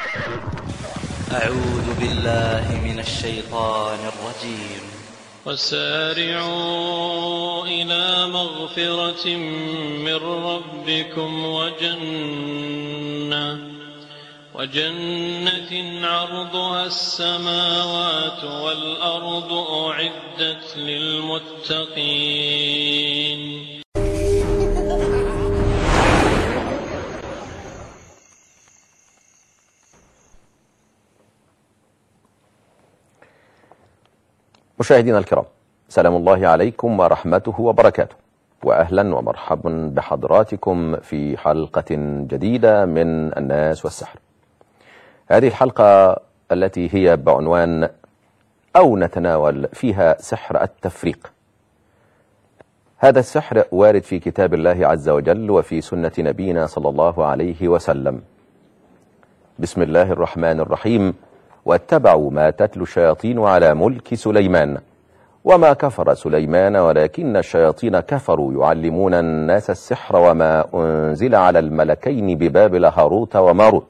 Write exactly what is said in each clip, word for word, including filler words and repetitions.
أعوذ بالله من الشيطان الرجيم. وسارعوا إلى مغفرة من ربكم وجنة وجنة عرضها السماوات والأرض أعدت للمتقين. مشاهدينا الكرام، سلام الله عليكم ورحمته وبركاته، وأهلا ومرحبا بحضراتكم في حلقة جديدة من الناس والسحر. هذه الحلقة التي هي بعنوان أو نتناول فيها سحر التفريق. هذا السحر وارد في كتاب الله عز وجل وفي سنة نبينا صلى الله عليه وسلم. بسم الله الرحمن الرحيم. واتبعوا ما تتلو الشياطين على ملك سليمان وما كفر سليمان ولكن الشياطين كفروا يعلمون الناس السحر وما أنزل على الملكين ببابل هاروت وماروت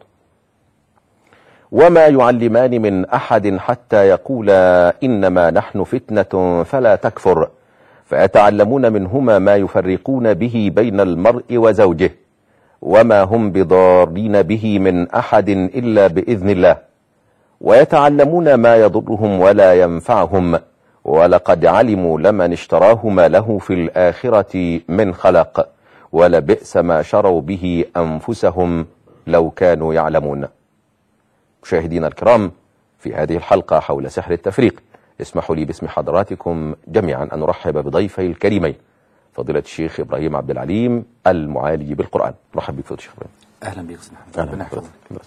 وما يعلمان من أحد حتى يقولا إنما نحن فتنة فلا تكفر فيتعلمون منهما ما يفرقون به بين المرء وزوجه وما هم بضارين به من أحد إلا بإذن الله ويتعلمون ما يضرهم ولا ينفعهم ولقد علموا لمن اشتراه ما له في الآخرة من خلق ولبئس ما شروا به أنفسهم لو كانوا يعلمون. مشاهدينا الكرام، في هذه الحلقة حول سحر التفريق اسمحوا لي باسم حضراتكم جميعا أن نرحب بضيفي الكريمين فضيلة الشيخ إبراهيم عبد العليم المعالي بالقرآن. مرحب بك فضيلة الشيخ إبراهيم. أهلا بك أستاذ محمد.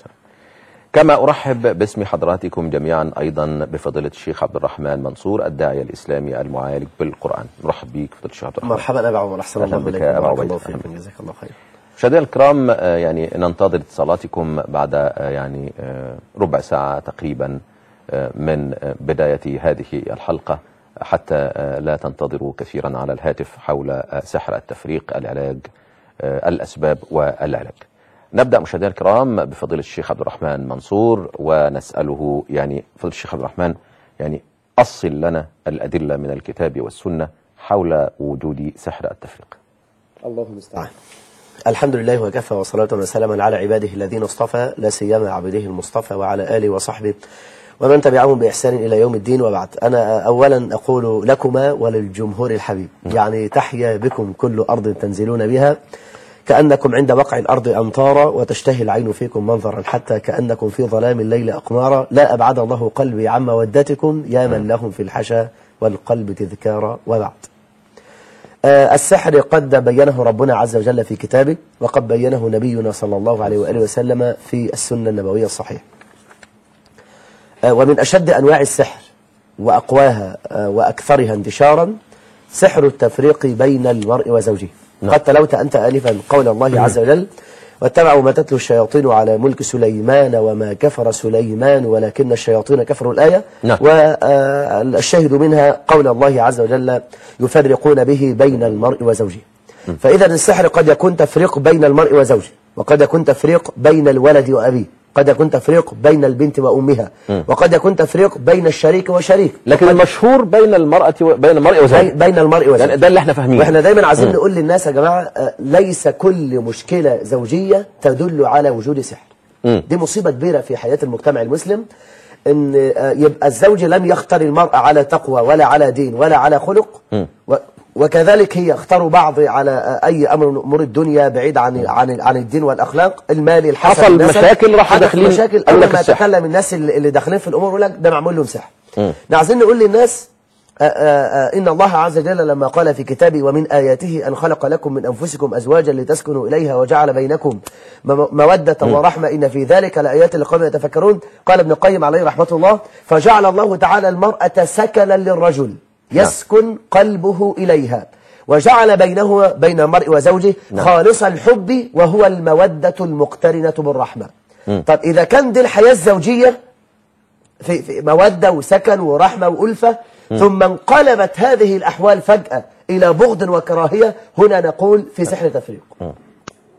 كما أرحب باسم حضراتكم جميعا أيضا بفضيلة الشيخ عبد الرحمن منصور الداعية الإسلامي المعالج بالقرآن. مرحب بك فضيلة الشيخ عبد الرحمن. مرحبا أبا عمر، أحسن الله بك إليكم. أبا بارك عبيد. الله فيكم، جزاك الله خير. مشاهدينا الكرام، يعني ننتظر اتصالاتكم بعد يعني ربع ساعة تقريبا من بداية هذه الحلقة حتى لا تنتظروا كثيرا على الهاتف حول سحر التفريق، العلاج، الأسباب والعلاج. نبدأ مشاهدينا الكرام بفضيلة الشيخ عبد الرحمن منصور ونسأله يعني فضيلة الشيخ عبد الرحمن يعني أصل لنا الأدلة من الكتاب والسنة حول وجود سحر التفريق. الله المستعان. الحمد لله وكفى وصلاة وسلاما على عباده الذين اصطفى لا سيما عبده المصطفى وعلى آله وصحبه ومن تبعهم بإحسان إلى يوم الدين وبعد. أنا أولا أقول لكما وللجمهور الحبيب يعني تحيا بكم كل أرض تنزلون بها كأنكم عند وقع الأرض أمطارا وتشتهي العين فيكم منظرا حتى كأنكم في ظلام الليل أقمارا لا أبعد الله قلبي عن مودتكم يا من لهم في الحشا والقلب تذكارا. وبعد. آه السحر قد بينه ربنا عز وجل في كتابه وقد بينه نبينا صلى الله عليه وآله وسلم في السنة النبوية الصحيحة. آه ومن أشد أنواع السحر وأقواها آه وأكثرها انتشارا سحر التفريق بين المرء وزوجه. قد تلوت أنت آلفا قول الله عز وجل واتبعوا ما تتلو الشياطين على ملك سليمان وما كفر سليمان ولكن الشياطين كفروا الآية. والشاهد منها قول الله عز وجل يفرقون به بين المرء وزوجه. فإذا السحر قد يكون تفريق بين المرء وزوجه وقد يكون تفريق بين الولد وأبيه، قد يكون تفريق بين البنت وأمها، وقد يكون تفريق بين الشريك وشريك، لكن المشهور بين المرأة و... بين المرء وزوجه. بين المرء وزوجه ده اللي احنا فاهمينه. واحنا دايما عايزين نقول للناس يا جماعة ليس كل مشكلة زوجية تدل على وجود سحر. مم. دي مصيبة كبيرة في حياة المجتمع المسلم، ان يبقى الزوج لم يختار المرأة على تقوى ولا على دين ولا على خلق، و... وكذلك هي اختاروا بعض على اي امر من امور الدنيا بعيد عن عن عن الدين والاخلاق المالي الحسن. حصل مشاكل راحوا داخلين مشاكل اول ما يتكلم الناس اللي داخلين في الامور يقول لك ده معمول لهم سحر. عايزين نقول للناس آآ آآ إن الله عز وجل لما قال في كتابه ومن آياته أن خلق لكم من أنفسكم أزواجا لتسكنوا إليها وجعل بينكم مودة ورحمة إن في ذلك لآيات لقوم يتفكرون. قال ابن القيم عليه رحمة الله فجعل الله تعالى المرأة سكنا للرجل يسكن قلبه إليها وجعل بينه بين المرء وزوجه خالص الحب وهو المودة المقترنة بالرحمة. طب إذا كان دي الحياة الزوجية في, في مودة وسكن ورحمة وألفة ثم انقلبت هذه الأحوال فجأة إلى بغض وكراهية، هنا نقول في سحر تفريق.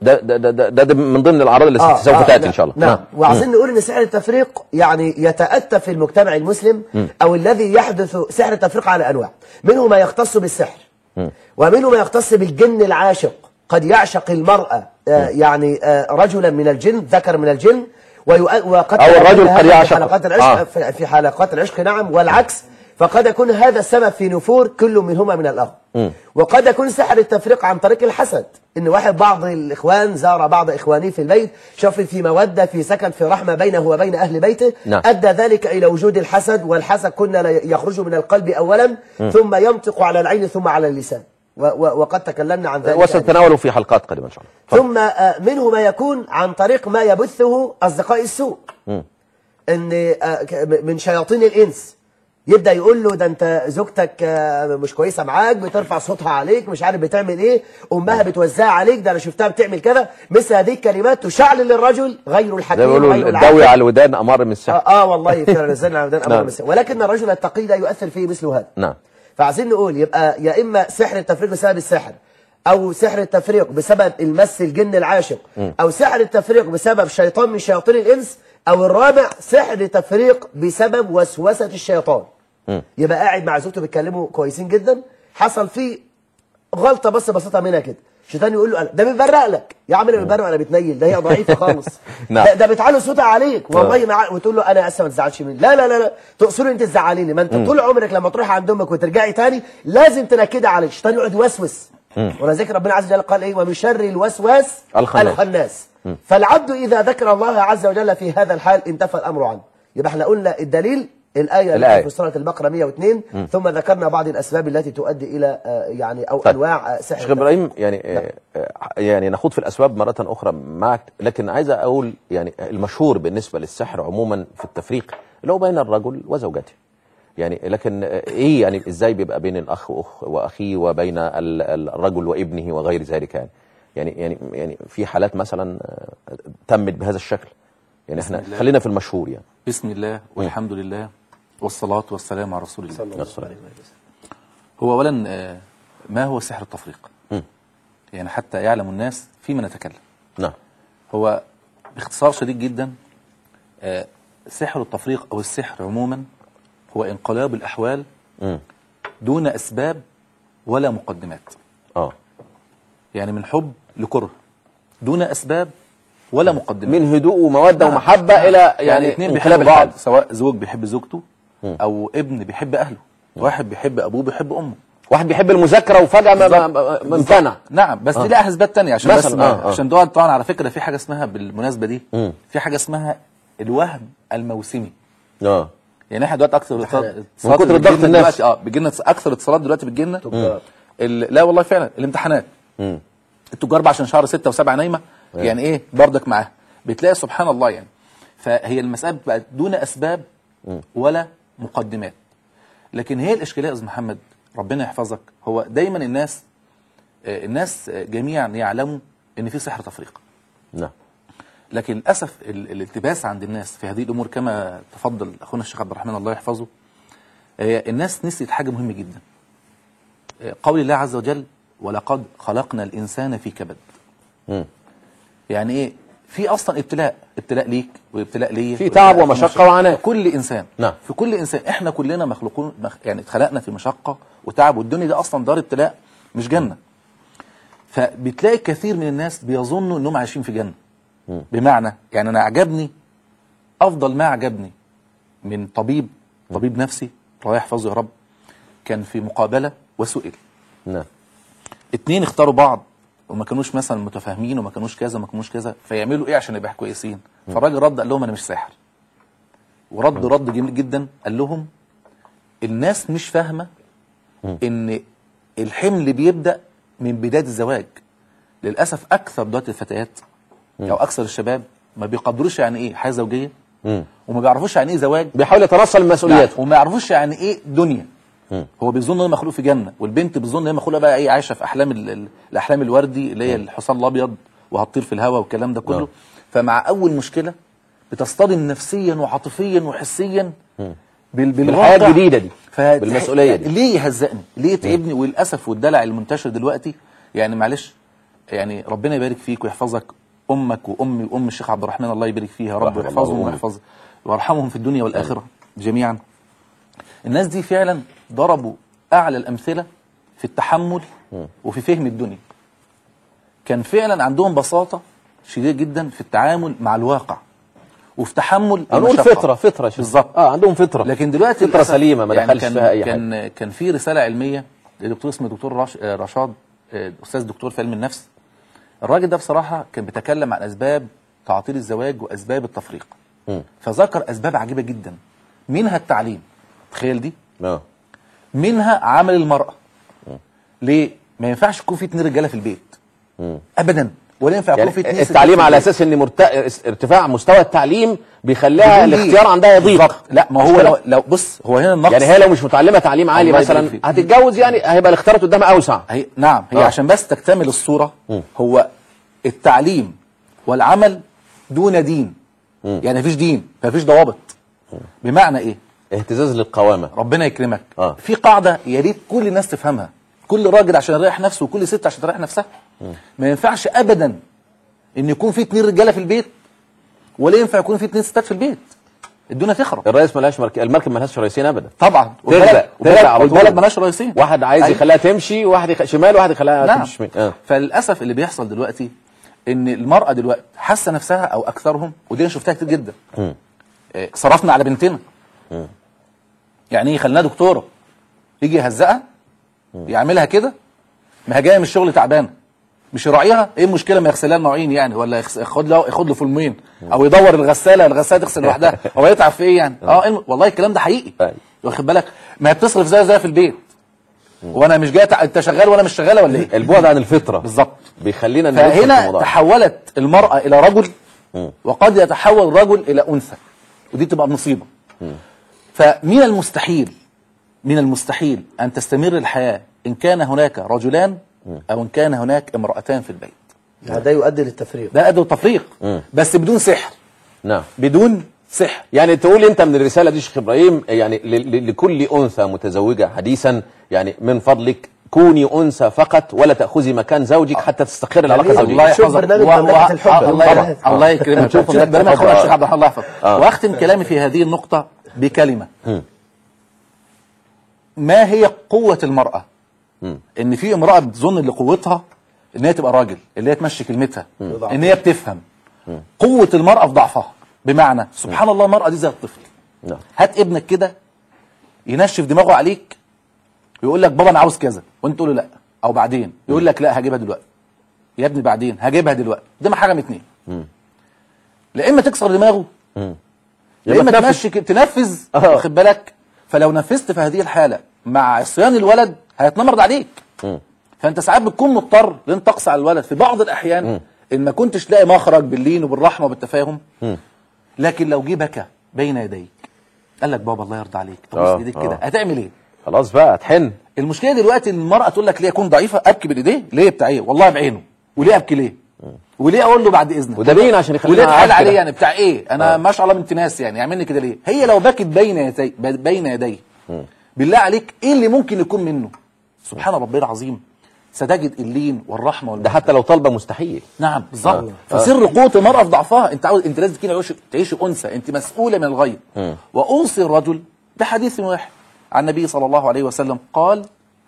ده ده ده, ده, ده من ضمن الاعراض اللي آه سوف آه تاتي نعم ان شاء الله. نعم, نعم. وعايزين مم. نقول ان سحر التفريق يعني يتأتى في المجتمع المسلم مم. او الذي يحدث سحر التفريق على انواع، منه ما يختص بالسحر مم. ومنه ما يختص بالجن العاشق، قد يعشق المرأة آه يعني آه رجلا من الجن، ذكر من الجن، وقد او الرجل قد يعشق في حلقات العشق آه. في حلقات العشق نعم، والعكس، فقد يكون هذا السبب في نفور كل منهما من الآخر. وقد يكون سحر التفريق عن طريق الحسد، ان واحد بعض الاخوان زار بعض اخوانه في البيت، شاف في موده في سكن في رحمه بينه وبين اهل بيته، نعم. ادى ذلك الى وجود الحسد، والحسد كنا يخرج من القلب اولا م. ثم ينطق على العين ثم على اللسان، وقد تكلمنا عن ذلك وسنتناوله في حلقات قادمه ان شاء الله. ثم منه ما يكون عن طريق ما يبثه اصدقاء السوء، م. ان من شياطين الانس يبدأ يقول له ده انت زوجتك مش كويسة معاك، بترفع صوتها عليك، مش عارف بتعمل ايه، امها بتوزع عليك، ده انا شفتها بتعمل كذا، مثل هذه الكلمات تشعل للرجل غير الحكيم غير العاقل. الدوي على الودان امر من السحر. اه, آه والله فعلا الزن على الودان امر من السحر، ولكن الرجل التقي لا يؤثر فيه مثل هذا. نعم. فعايزين نقول يبقى يا اما سحر التفريق بسبب السحر، او سحر التفريق بسبب المس الجن العاشق، او سحر التفريق بسبب شيطان من شياطين الانس، او الرابع سحر تفريق بسبب وسوسة الشيطان. م. يبقى قاعد مع زوجته بيتكلموا كويسين جدا، حصل فيه غلطه بس بسيطه منها كده، الشيطان يقول له ده بيبرق لك يا عم، انا بيبرق انا بتنيل، ده هي ضعيفه خالص. ده, ده بتعلي صوتها عليك والله مع... وتقول له انا اسف ما تزعلش مني، لا لا لا لا تقصري انت تزعليني، ما انت م. طول عمرك لما تروح عند امك وترجعي تاني لازم تنكدي عليك، الشيطان يقعد يوسوس. ولذلك ربنا عز وجل قال ايه؟ ومن شر الوسواس الخناس, الخناس. فالعبد اذا ذكر الله عز وجل في هذا الحال انتفى الامر عنه. يبقى احنا قلنا الدليل الآية, الآية في سورة البقرة مئة واثنين، م. ثم ذكرنا بعض الأسباب التي تؤدي إلى يعني أو طيب. أنواع سحر. شيخ إبراهيم يعني آه يعني نخوض في الأسباب مرة أخرى معك، لكن عايز أقول يعني المشهور بالنسبة للسحر عموما في التفريق اللي هو بين الرجل وزوجته، يعني لكن إيه يعني إزاي بيبقى بين الأخ وأخيه وبين الرجل وابنه وغير ذلك، يعني يعني يعني يعني في حالات مثلا تمت بهذا الشكل، يعني احنا خلينا في المشهور. يعني بسم الله والحمد لله والصلاة والسلام على رسول الله صلى الله عليه وسلم. هو أولا ما هو سحر التفريق؟ م. يعني حتى يعلم الناس فيما نتكلم. نعم. هو باختصار شديد جدا سحر التفريق أو السحر عموما هو انقلاب الأحوال م. دون أسباب ولا مقدمات. آه. يعني من حب لكره دون أسباب ولا مقدمات، من هدوء ومودة نعم. ومحبة نعم. إلى يعني اثنين بيحبوا بعض، سواء زوج بيحب زوجته م. أو ابن بيحب أهله، م. واحد بيحب أبوه بيحب أمه، واحد بيحب المذاكرة وفجأة ممتنع. نعم بس آه. دي لها أسباب تانية عشان بس آه. آه. عشان دول طبعا على فكرة في حاجة اسمها بالمناسبة دي م. في حاجة اسمها الوهم الموسمي. اه يعني احنا دلوقتي أكثر اتصالات من كتر الضغط النفسي اه بيجي لنا أكثر اتصالات دلوقتي بتجي لنا لا والله فعلا الامتحانات م. التجار عشان شهر ستة وسبعة نايمة م. يعني إيه بردك معاها بتلاقي سبحان الله يعني. فهي المسألة بقت دون أسباب ولا مقدمات. لكن هي الإشكالية يا أستاذ محمد ربنا يحفظك، هو دايما الناس الناس جميعا يعلموا إن في سحر تفريق. نعم. لكن للأسف الالتباس عند الناس في هذه الأمور كما تفضل أخونا الشيخ عبد الرحمن الله يحفظه، الناس نسيت حاجة مهمة جدا، قول الله عز وجل ولقد خلقنا الإنسان في كبد. م. يعني إيه؟ في اصلا ابتلاء ابتلاء ليك وابتلاء ليا، في تعب ومشقه وعناء كل انسان. نعم. في كل انسان احنا كلنا مخلوقون يعني اتخلقنا في مشقه وتعب، والدنيا دي اصلا دار ابتلاء مش جنه. فبتلاقي كثير من الناس بيظنوا انهم عايشين في جنه. م. بمعنى يعني انا عجبني افضل ما عجبني من طبيب طبيب نفسي الله يحفظه يا رب، كان في مقابله وسئل. نعم. اتنين اختاروا بعض وما كانوش مثلا متفاهمين وما كانوش كذا وما كانوش كذا، فيعملوا ايه عشان يبقوا كويسين؟ فالراجل رد قال لهم انا مش ساحر، ورد رد جميل جدا قال لهم الناس مش فاهمه ان الحمل بيبدا من بدايه الزواج. للاسف اكثر دلوقتي الفتيات او اكثر الشباب ما بيقدروش يعني ايه حياه زوجيه، وما بيعرفوش يعني ايه زواج، بيحاول يتنصل المسؤوليات، وما يعرفوش يعني ايه دنيا. هو بيظن انه مخلوق في جنه، والبنت بتظن ان هي مخلوقه بقى ايه عايشه في احلام الاحلام الوردي اللي هي الحصان الابيض وهتطير في الهواء والكلام ده كله. فمع اول مشكله بتصطدم نفسيا وعاطفيا وحسيا بالحياه الجديده دي، بالمسؤوليه دي. ليه يهزقني؟ ليه تعبني؟ وللاسف والدلع المنتشر دلوقتي يعني معلش يعني ربنا يبارك فيك ويحفظك، امك وامي وام الشيخ عبد الرحمن الله يبارك فيها يا رب ويحفظهم ويحفظ ويرحمهم في الدنيا والاخره جميعا. الناس دي فعلا ضربوا اعلى الامثله في التحمل وفي فهم الدنيا. كان فعلا عندهم بساطه شديده جدا في التعامل مع الواقع وفي تحمل نقول فطره فطره بالظبط. اه عندهم فطره، لكن دلوقتي فطره سليمه ما يعني دخلش فيها اي كان حاجه. كان في رساله علميه لدكتور اسمه دكتور رش... رشاد، استاذ دكتور في علم النفس. الراجل ده بصراحه كان بيتكلم عن اسباب تعطيل الزواج واسباب التفريق. م. فذكر اسباب عجيبه جدا، منها التعليم، تخيل دي. اه منها عمل المراه. م. ليه ما ينفعش يكون في اتنين رجاله في البيت م. ابدا، ولا ينفع يكون يعني في اتنين التعليم على اساس ان مرت... ارتفاع مستوى التعليم بيخليها الاختيار عندها يضيق. لا ما هو لو, لو بص هو هنا النقص، يعني هي لو مش متعلمه تعليم عالي مثلا هتتجوز، يعني هيبقى الاختيارات قدامها اوسع. هي نعم هي آه. عشان بس تكتمل الصوره م. هو التعليم والعمل دون دين. م. يعني مفيش دين مفيش ضوابط. م. بمعنى ايه؟ اهتزاز للقوامه. ربنا يكرمك. آه. في قاعده يا ريت كل الناس تفهمها، كل راجل عشان يريح نفسه وكل ست عشان تريح نفسها. م. ما ينفعش ابدا ان يكون في اتنين رجاله في البيت ولا ينفع يكون في اتنين ستات في البيت، الدنيا تخرب. الرئيس ملهاش مرك... المركب ملهاش رئيسين ابدا طبعا. تغرق تغرق على طول. البلد ملهاش رئيسين، واحد عايز يخليها تمشي وواحد يخ... شمال وواحد يخليها نعم. تمشي شمال. آه. فللاسف اللي بيحصل دلوقتي ان المراه دلوقتي حاسه نفسها او اكثرهم، ودي انا شفتها كتير جدا. م. إيه صرفنا على بنتنا. م. يعني ايه خليناها دكتوره يجي يهزقها يعملها كده، ما هي جايه من الشغل تعبانه، مش يراعيها. ايه المشكله ما يغسلها المواعين يعني، ولا ياخد له ياخد له فولمين او يدور الغساله الغساله تغسل لوحدها، هو يتعب في ايه يعني؟ اه الم... والله الكلام ده حقيقي. واخد بالك؟ ما هي بتصرف زي زي في البيت، وانا مش جاي تع... انت شغال وانا مش شغاله ولا ايه؟ البعد عن الفطره بالظبط بيخلينا. فهنا تحولت المراه الى رجل، وقد يتحول الرجل الى انثى، ودي تبقى مصيبه. فمن المستحيل من المستحيل ان تستمر الحياه ان كان هناك رجلان او ان كان هناك امرأتان في البيت. يعني ده يؤدي للتفريق، ده يؤدي للتفريق بس بدون سحر. نعم بدون سحر. يعني تقول انت من الرساله دي شيخ ابراهيم، يعني لكل انثى متزوجه حديثا، يعني من فضلك كوني انثى فقط ولا تاخذي مكان زوجك حتى تستقر العلاقه الزوجيه. الله يحفظك. برنامج مملكه الحب. الله, الله يكرمك. شوف برنامج الشيخ عبد الرحمن الله يحفظك. واختم كلامي في هذه النقطه بكلمه. م. ما هي قوه المراه؟ م. ان في امراه بتظن ان قوتها ان هي تبقى راجل، اللي هي تمشي كلمتها، م. ان هي بتفهم. م. قوه المراه في ضعفها. بمعنى سبحان م. الله المراه دي زي الطفل. م. هات ابنك كده ينشف دماغه عليك ويقول لك بابا انا عاوز كذا، وانت تقول له لا، او بعدين يقول لك لا هجيبها دلوقتي يا ابني، بعدين هجيبها دلوقتي. ده ما حاجه من اتنين، لا اما تكسر دماغه لا اما تمشي تنفذ. واخد بالك؟ فلو نفذت في هذه الحاله مع عصيان الولد هيتنمرض عليك. م. فانت ساعات بتكون مضطر لان تقصى على الولد في بعض الاحيان. م. ان ما كنتش لاقي مخرج باللين وبالرحمه وبالتفاهم. م. لكن لو جه بكى بين يديك قال لك بابا الله يرضى عليك ابوس ايديك كده، هتعمل ايه؟ خلاص بقى هتحن. المشكله دلوقتي ان المراه تقول لك ليه اكون ضعيفه ابكي بايديه؟ ليه بتاع ايه؟ والله بعينه. وليه ابكي ليه؟ م. وليه اقول له بعد اذنك؟ وده بين عشان يخلينا وليه اتحايل عليه يعني بتاع ايه؟ انا آه. ما شاء الله بنت ناس يعني يعملني كده ليه؟ هي لو بكت بين يدي بين يديه بالله عليك ايه اللي ممكن يكون منه؟ سبحان ربي العظيم ستجد اللين والرحمه والمحبة. ده حتى لو طالبه مستحيل. نعم بالظبط. آه. فسر قوه المراه في ضعفها. انت عاوز انت لازم تعيش تعيش انثى، انت مسؤوله من الغير. واوصي الرجل بحديث واحد عن النبي صلى الله عليه وسلم قال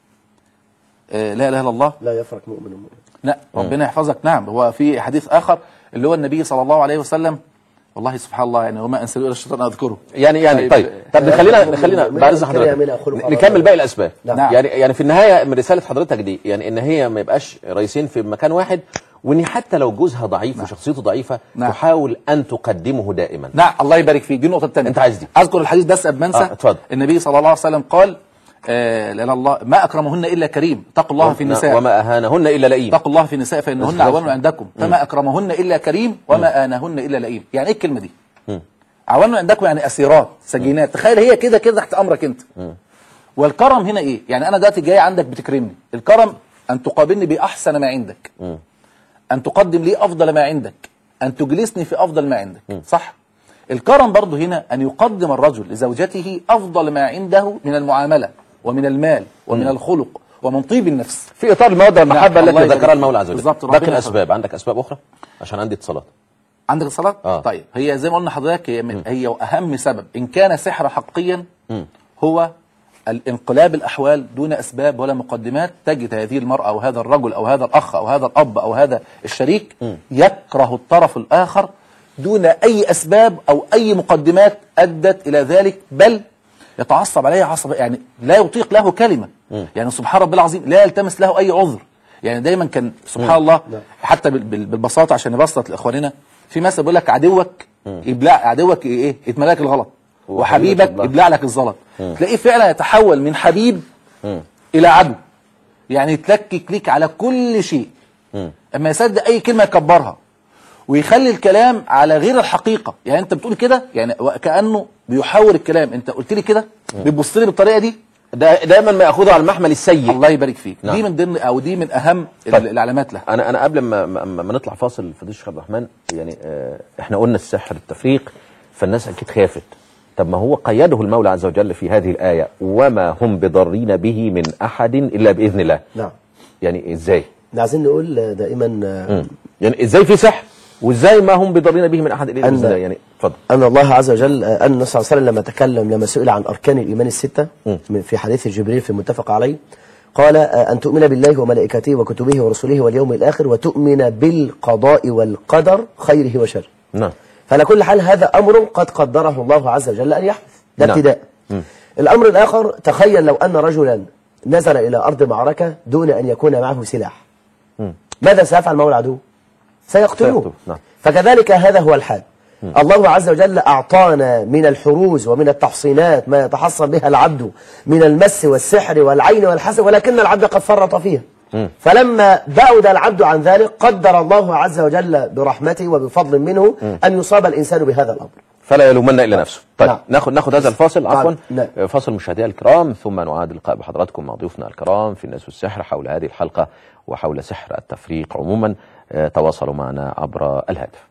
آه لا اله الا الله لا يفرق مؤمن ومؤمن. لا ربنا يحفظك. نعم هو في حديث اخر اللي هو النبي صلى الله عليه وسلم، والله سبحان الله يعني وما انسى الا الشيطان اذكره. يعني يعني طيب طب خلينا خلينا بعد اذن حضرتك نكمل باقي الاسباب. نعم. يعني يعني في النهايه من رساله حضرتك دي يعني ان هي ما يبقاش رئيسين في مكان واحد، وان حتى لو جوزها ضعيف. نعم. وشخصيته ضعيفه. نعم. تحاول ان تقدمه دائما. نعم الله يبارك فيك. دي النقطه الثانيه انت عايز دي اذكر الحديث بس قبل ما انسى. اتفضل. النبي صلى الله عليه وسلم قال آه لا الله ما اكرمهن الا كريم، اتقوا الله في النساء وما اهانهن الا لئيم، اتقوا الله في النساء فانهن عوان عندكم، فما اكرمهن الا كريم وما اهانهن الا لئيم. يعني ايه الكلمه دي؟ عوان عندكم يعني اسيرات سجينات. تخيل هي كده كده تحت امرك انت. م. والكرم هنا ايه؟ يعني انا دلوقتي جاي عندك بتكرمني، الكرم ان تقابلني باحسن ما عندك. م. ان تقدم لي افضل ما عندك، ان تجلسني في افضل ما عندك. م. صح؟ الكرم برضه هنا ان يقدم الرجل لزوجته افضل ما عنده من المعامله ومن المال ومن م. الخلق ومن طيب النفس. في اطار الموده والمحبه نعم. التي الله ذكرها يبارك المولى عز وجل. بالظبط. باقي ربنا الاسباب، عندك اسباب اخرى؟ عشان عندي اتصالات. عندك الصلاة؟ آه. طيب هي زي ما قلنا حضرتك، هي من هي أهم سبب إن كان سحر حقيا هو الانقلاب الأحوال دون أسباب ولا مقدمات. تجد هذه المرأة أو هذا الرجل أو هذا الأخ أو هذا الأب أو هذا الشريك يكره الطرف الآخر دون أي أسباب أو أي مقدمات أدت إلى ذلك، بل يتعصب عليه عصب، يعني لا يطيق له كلمة. يعني سبحان ربي العظيم لا يلتمس له أي عذر. يعني دايما كان سبحان الله حتى بالبساطة عشان نبسط لإخواننا، في مثل بيقول لك عدوك يبلع، عدوك ايه يتملى لك الغلط، وحبيبك يبلع لك الزلط. تلاقيه فعلا يتحول من حبيب مم. الى عدو، يعني يتلكك ليك على كل شيء. مم. اما يصدق اي كلمه يكبرها ويخلي الكلام على غير الحقيقه. يعني انت بتقول كده يعني كانه بيحاور الكلام، انت قلت لي كده بتبص لي بالطريقه دي، دا دايما ما ياخذها على المحمل السيء. الله يبارك فيك. نعم. دي من ضمن او دي من اهم طيب. العلامات لها. انا انا قبل ما ما, ما نطلع فاصل فضيله الشيخ عبد الرحمن، يعني اه احنا قلنا السحر التفريق، فالناس اكيد خافت. طب ما هو قيده المولى عز وجل في هذه الايه، وما هم بضارين به من احد الا باذن الله. نعم. يعني ازاي؟ عايزين نقول دائما مم. يعني ازاي في سحر وازاي ما هم بضارين به من احد الا باذن الله؟ يعني اتفضل. ان الله عز وجل، ان النبي صلى الله عليه وسلم لما تكلم لما سئل عن اركان الايمان السته م. في حديث جبريل في المتفق عليه، قال ان تؤمن بالله وملائكته وكتبه ورسله واليوم الاخر وتؤمن بالقضاء والقدر خيره وشره. نعم. فعلى كل حال هذا امر قد قدره الله عز وجل ان يحدث، ده نعم. ابتداء. الامر الاخر، تخيل لو ان رجلا نزل الى ارض معركه دون ان يكون معه سلاح، م. ماذا سيفعل معه العدو؟ سيقتلوه. نعم. فكذلك هذا هو الحال. م. الله عز وجل أعطانا من الحروز ومن التحصينات ما يتحصن بها العبد من المس والسحر والعين والحسد، ولكن العبد قد فرط فيها. م. فلما بعد العبد عن ذلك قدر الله عز وجل برحمته وبفضل منه م. أن يصاب الإنسان بهذا الأمر، فلا يلومن إلا نفسه. طيب نعم. ناخذ ناخذ هذا الفاصل عفوا. نعم. فاصل مشاهدينا الكرام، ثم نعاد اللقاء بحضراتكم مع ضيوفنا الكرام في الناس والسحر حول هذه الحلقة وحول سحر التفريق عموما. تواصلوا معنا عبر الهاتف.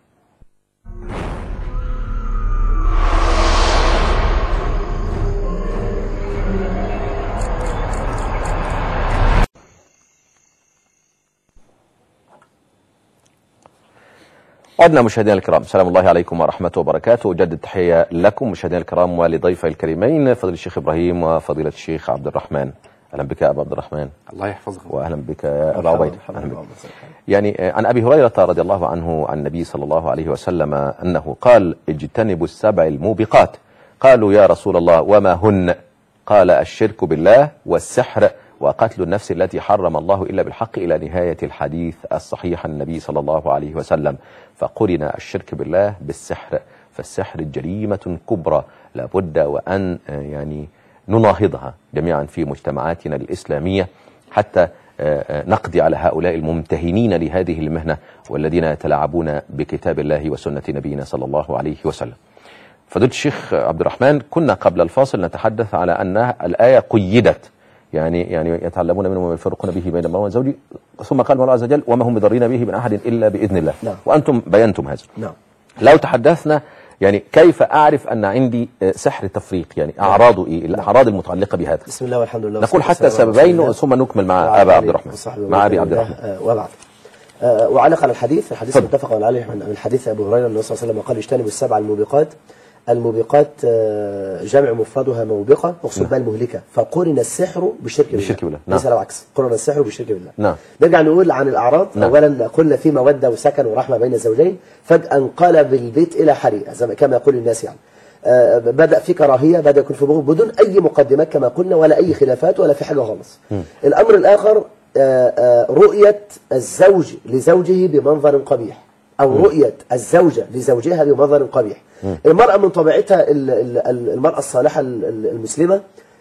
عدنا مشاهدينا الكرام، سلام الله عليكم ورحمة وبركاته. أجدد تحية لكم مشاهدينا الكرام ولضيفي الكريمين فضيلة الشيخ إبراهيم وفضيلة الشيخ عبد الرحمن. أهلا بك يا أبا عبد الرحمن. الله يحفظك. وأهلا بك يا أبا عبيد. أهلا بك. يعني عن أبي هريرة رضي الله عنه عن النبي صلى الله عليه وسلم أنه قال: اجتنبوا السبع الموبقات. قالوا يا رسول الله وما هن؟ قال: الشرك بالله والسحر وقتل النفس التي حرم الله إلا بالحق، إلى نهاية الحديث الصحيح عن النبي صلى الله عليه وسلم. فقرن الشرك بالله بالسحر، فالسحر جريمة كبرى لابد وأن يعني نناهضها جميعا في مجتمعاتنا الإسلامية حتى نقضي على هؤلاء الممتهنين لهذه المهنة والذين يتلاعبون بكتاب الله وسنة نبينا صلى الله عليه وسلم. فضيلة الشيخ عبد الرحمن، كنا قبل الفاصل نتحدث على أن الآية قيدت، يعني يعني يتعلمون منه وما يفرقون به بين المرء وزوجه، ثم قال الله عز وجل وما هم بضارين به من أحد إلا بإذن الله. نعم. وأنتم بينتم هذا. نعم. لو تحدثنا يعني كيف أعرف أن عندي سحر تفريق، يعني أعراضه إيه؟ الأعراض المتعلقة بهذا. بسم الله والحمد لله. نقول حتى سببين ثم نكمل مع أبا عبد الرحمن مع أبي عبد الرحمن. وبعد وعلق على الحديث، الحديث متفق عليه من حديث أبو هريرة النبي صلى الله عليه وسلم قال: اجتنبوا السبع الموبقات. الموبقات جمع مفردها موبقة مقصود بها المهلكة، فقرن السحر بالشرك بالله. بالشرك بالله. ليس العكس، قرن السحر بالشرك بالله. نعم. نرجع نقول عن الأعراض. نعم. أولا قلنا في مودة وسكن ورحمة بين الزوجين، فجأة انقلب البيت إلى حريقة كما يقول الناس، يعني آه بدأ في كراهية، بدأ يكون في بغض بدون أي مقدمات كما قلنا ولا أي خلافات ولا في حاجة خالص. الأمر الآخر آه آه رؤية الزوج لزوجه بمنظر قبيح، أو م. رؤية الزوجة لزوجها بمنظر قبيح. م. المرأة من طبيعتها المرأة الصالحة المسلمة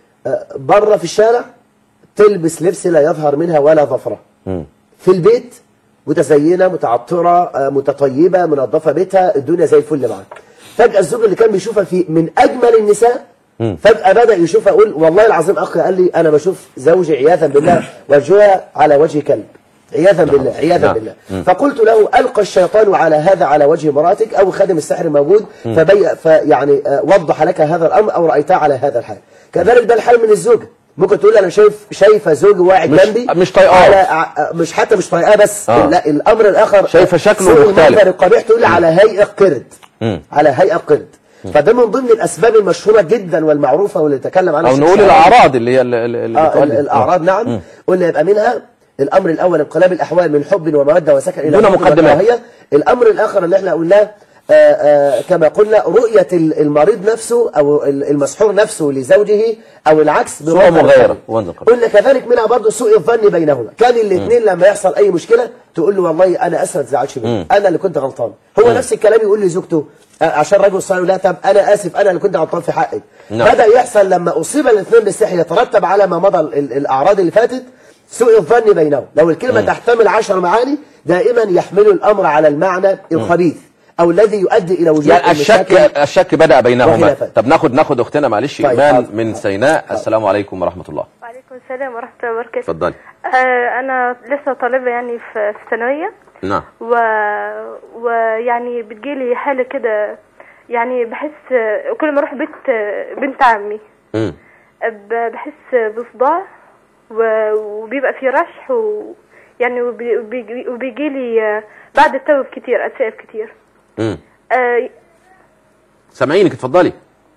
بره في الشارع تلبس لبس لا يظهر منها ولا ظفرة، في البيت متزينة متعطرة متطيبة منظفة بيتها، الدنيا زي الفل معاها. فجأة الزوج اللي كان بيشوفها في من أجمل النساء م. فجأة بدأ يشوفها، يقول والله العظيم أخي قال لي أنا بشوف زوجي عياذا بالله وجهها على وجه كلب، عياذا بالله عياذا بالله. مم. فقلت له: ألقى الشيطان على هذا على وجه امرأتك، أو خادم السحر موجود فبي فيعني وضح لك هذا الأمر، أو رأيتها على هذا الحال. كذلك ده الحال من الزوجة، ممكن تقول انا شايف شايفه زوجي واقع جنبي مش طايقاه، مش حتى مش طايقاه بس آه. لا الامر الاخر شايفه شكله مختلف، المنظر القبيح تقول على هيئه قرد، على هيئه قرد. فده من ضمن الاسباب المشهوره جدا والمعروفه واللي تكلم عنها او نقول الاعراض اللي هي اللي آه الاعراض آه. نعم. قلنا يبقى منها الامر الاول انقلاب الاحوال من حب وموده وسكن الى دون مقدمات. الامر الاخر اللي احنا قلناه آآ آآ كما قلنا رؤية المريض نفسه أو المسحور نفسه لزوجه أو العكس صورة مغايرة. قلنا كذلك منها برضه سوء الظن بينهما. كان الاثنين لما يحصل أي مشكلة تقول له والله أنا أسف ما تزعلش مني، أنا اللي كنت غلطان. هو م. نفس الكلام يقول لزوجته عشان رجل صالح لا طب أنا آسف أنا اللي كنت غلطان في حقك. نعم. بدأ يحصل لما أصيب الاثنين بالسحر يترتب على ما مضى الأعراض اللي فاتت سوء الظن بينهم. لو الكلمة م. تحتمل عشر معاني دائما يحمل الأمر على المعنى الخبيث أو الذي يؤدي إلى وجود يعني الشك الشك بدأ بينهما. طب ناخد ناخد أختنا معلش طيب إيمان حاضر. من سيناء. السلام عليكم ورحمة الله. وعليكم السلام ورحمة الله وبركاته. اتفضلي. آه أنا لسه طالبة يعني في الثانوية. نعم. و... ويعني بتجيلي حالة كده يعني بحس كل ما أروح بيت بنت عمي امم بحس بصداع وبيبقى في رشح ويعني وبيجي وبيجيلي بعد التوب كتير أتسائل كتير. امم آه سامعينك اتفضلي.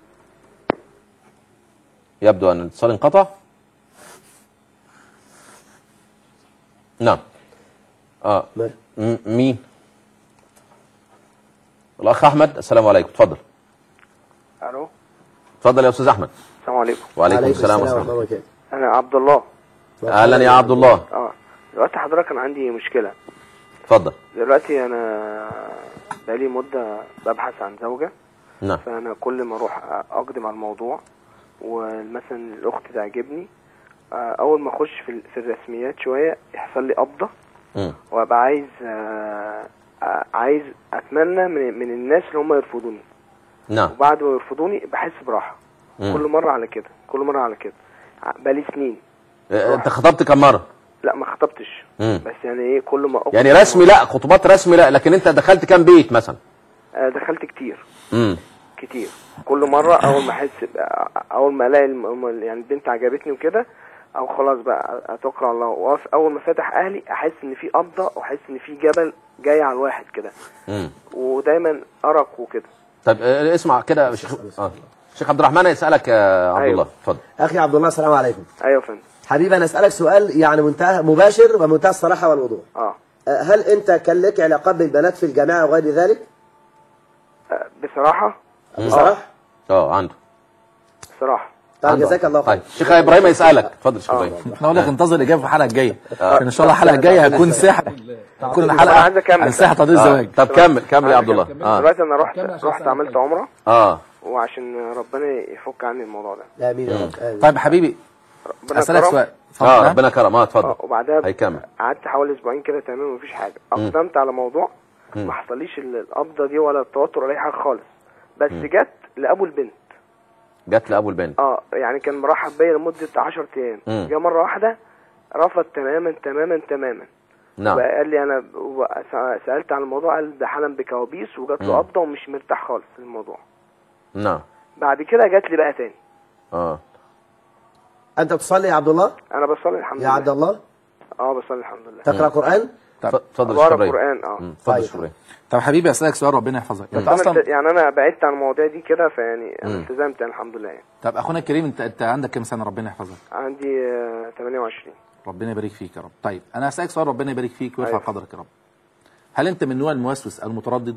يبدو ان الاتصال انقطع. نعم. اه مين؟ الاخ احمد. السلام عليكم اتفضل. الو اتفضل يا استاذ احمد. السلام عليكم. وعليكم السلام ورحمه الله وبركاته. انا عبد الله. اهلا يا عبد الله. اه دلوقتي حضرتك انا عندي مشكله. اتفضل. دلوقتي انا بقالي مده ببحث عن زوجه. نعم. فانا كل ما اروح اقدم على الموضوع ومثلا الاخت تعجبني اول ما اخش في في الرسميات شويه يحصل لي قبضه وابقى عايز عايز اتمنى من من الناس اللي هم يرفضوني. نعم. وبعد ما يرفضوني بحس براحه. مم. كل مره على كده كل مره على كده بقالي سنين. انت خطبت كم مره؟ لا ما خطبتش. مم. بس يعني ايه كل ما يعني رسمي لا خطوبات رسمي لا لكن انت دخلت كام بيت مثلا؟ آه دخلت كتير. امم كتير. كل مره اول ما احس اول ما الاقي يعني البنت عجبتني وكده او خلاص بقى اتوكل على الله اول ما فتح اهلي احس ان في قبضه واحس ان في جبل جاي على الواحد كده. امم ودايما ارق وكده. طب اسمع كده شيخ اه شيخ عبد الرحمن يسالك يا عبد أيوه. الله اتفضل. اخي عبد الله السلام عليكم. ايوه يا فندم. حبيبي انا اسالك سؤال يعني منتهى مباشر ومنتهى الصراحه والوضوح. اه هل انت كان لك علاقات بالبنات في الجامعه وغير ذلك؟ أه بصراحه بصراحه اه عنده بصراحه. طيب جزاك الله خير. طيب شيخ ابراهيم يسالك اتفضل شيخ ابراهيم. انا اقول لك انتظر الاجابه في الحلقه الجايه عشان ان شاء الله الحلقه الجايه هتكون ساحه تكون الحلقه عن ساحه تقضيه الزواج. طب كمل كمل يا عبد الله. اه دلوقتي انا رحت رحت عملت عمره اه وعشان ربنا يفك عني الموضوع ده. امين يا رب. طيب حبيبي اسالك سؤال. اه ربنا كرم. اه اتفضل. وبعدها هيكمل. قعدت حوالي اسبوعين كده تمام ومفيش حاجه. اقدمت على موضوع ما حصليش القبضه دي ولا التوتر ولا اي حاجه خالص. بس جت لابو البنت. جت لابو البنت. اه يعني كان مرحب بيا لمده عشرة ايام. جه مره واحده رفض تماما تماما تماما. نعم. قال لي انا سالت عن الموضوع قال ده حلم بكوابيس وجات له قبضه ومش مرتاح خالص في الموضوع. نعم. بعد كده جات لي بقى تاني. اه انت بتصلي يا عبد الله؟ انا بصلي الحمد لله. يا عبد الله؟ اه بصلي الحمد لله. تقرا قران؟ اتفضل يا شباب. قران اه اتفضل يا شباب. طب حبيبي اسالك سؤال ربنا يحفظك. انت اصلا يعني انا بعدت عن المواضيع دي كده فيعني انا التزمت يعني الحمد لله يعني. طب اخونا الكريم انت انت عندك كام سنه ربنا يحفظك؟ عندي آه ثمانية وعشرين. ربنا يبارك فيك يا رب. طيب انا هسالك سؤال ربنا يبارك فيك ويرفع قدرك يا رب. هل انت من نوع الموسوس المتردد؟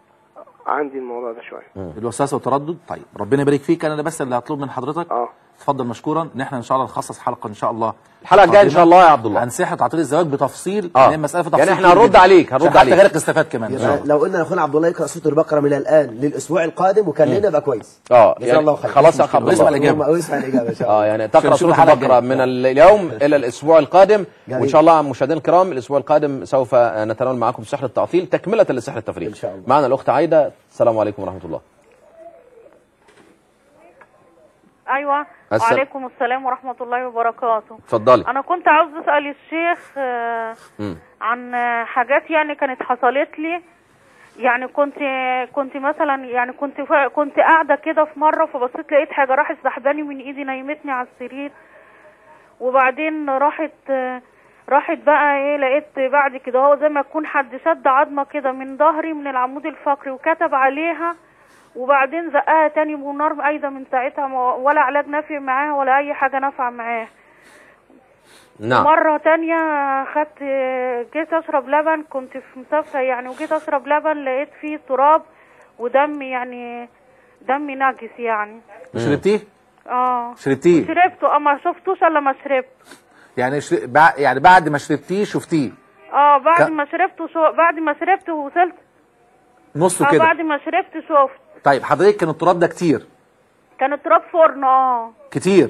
عندي الموضوع ده شويه. الوسوسه والتردد. طيب ربنا يبارك فيك. انا بس اللي هطلب من حضرتك اه اتفضل مشكورا ان احنا ان شاء الله نخصص حلقه ان شاء الله الحلقه الجايه ان شاء الله يا عبد الله عن صحه تعطيل الزواج بتفصيل. آه. يعني المساله في تفصيل يعني احنا هنرد عليك هنرد عليك حتى غيرك استفاد كمان ان شاء الله. لو قلنا اخونا عبد الله يقرا سوره البقره من الان للاسبوع القادم وكلمنا يبقى كويس. اه جزاه الله خير. خلاص يا عبد اسمع الله الاجابه اسمع الاجابه ان شاء الله. اه يعني تقرا سوره البقره من اليوم الى الاسبوع القادم وان شاء الله مشاهدينا الكرام الاسبوع القادم سوف نتناول معكم سحر التعطيل تكمله لسحر التفريق. ان شاء الله. معنا الاخت عايده. السلام عليكم ورحمه الله. ايوه السلام. وعليكم السلام ورحمه الله وبركاته. اتفضلي. انا كنت عاوز اسال الشيخ عن حاجات يعني كانت حصلت لي. يعني كنت كنت مثلا يعني كنت كنت قاعده كده في مره فبصيت لقيت حاجه راحت سحباني من ايدي نيمتني على السرير. وبعدين راحت راحت بقى ايه، لقيت بعد كده هو زي ما يكون حد شد عظمه كده من ظهري من العمود الفقري وكتب عليها، وبعدين زقها تاني والنار ايضا من ساعتها ولا علاج نافع معاها ولا اي حاجه نافعه معاها. نعم. مرة تانية خدت جيت اشرب لبن، كنت في مسافة يعني، وجيت اشرب لبن لقيت فيه تراب ودم، يعني دم نجس يعني. شربتيه؟ اه شربتيه؟ شربته. اه ما شفتوش الا ما شربت. يعني شر... بع... يعني بعد ما شربتيه شفتيه؟ اه بعد ك... ما شربته شو... بعد ما شربته وصلت نصه اه كده؟ بعد ما شربت شفت. طيب حضرتك كان التراب ده كتير؟ كان التراب فرن. اه كتير؟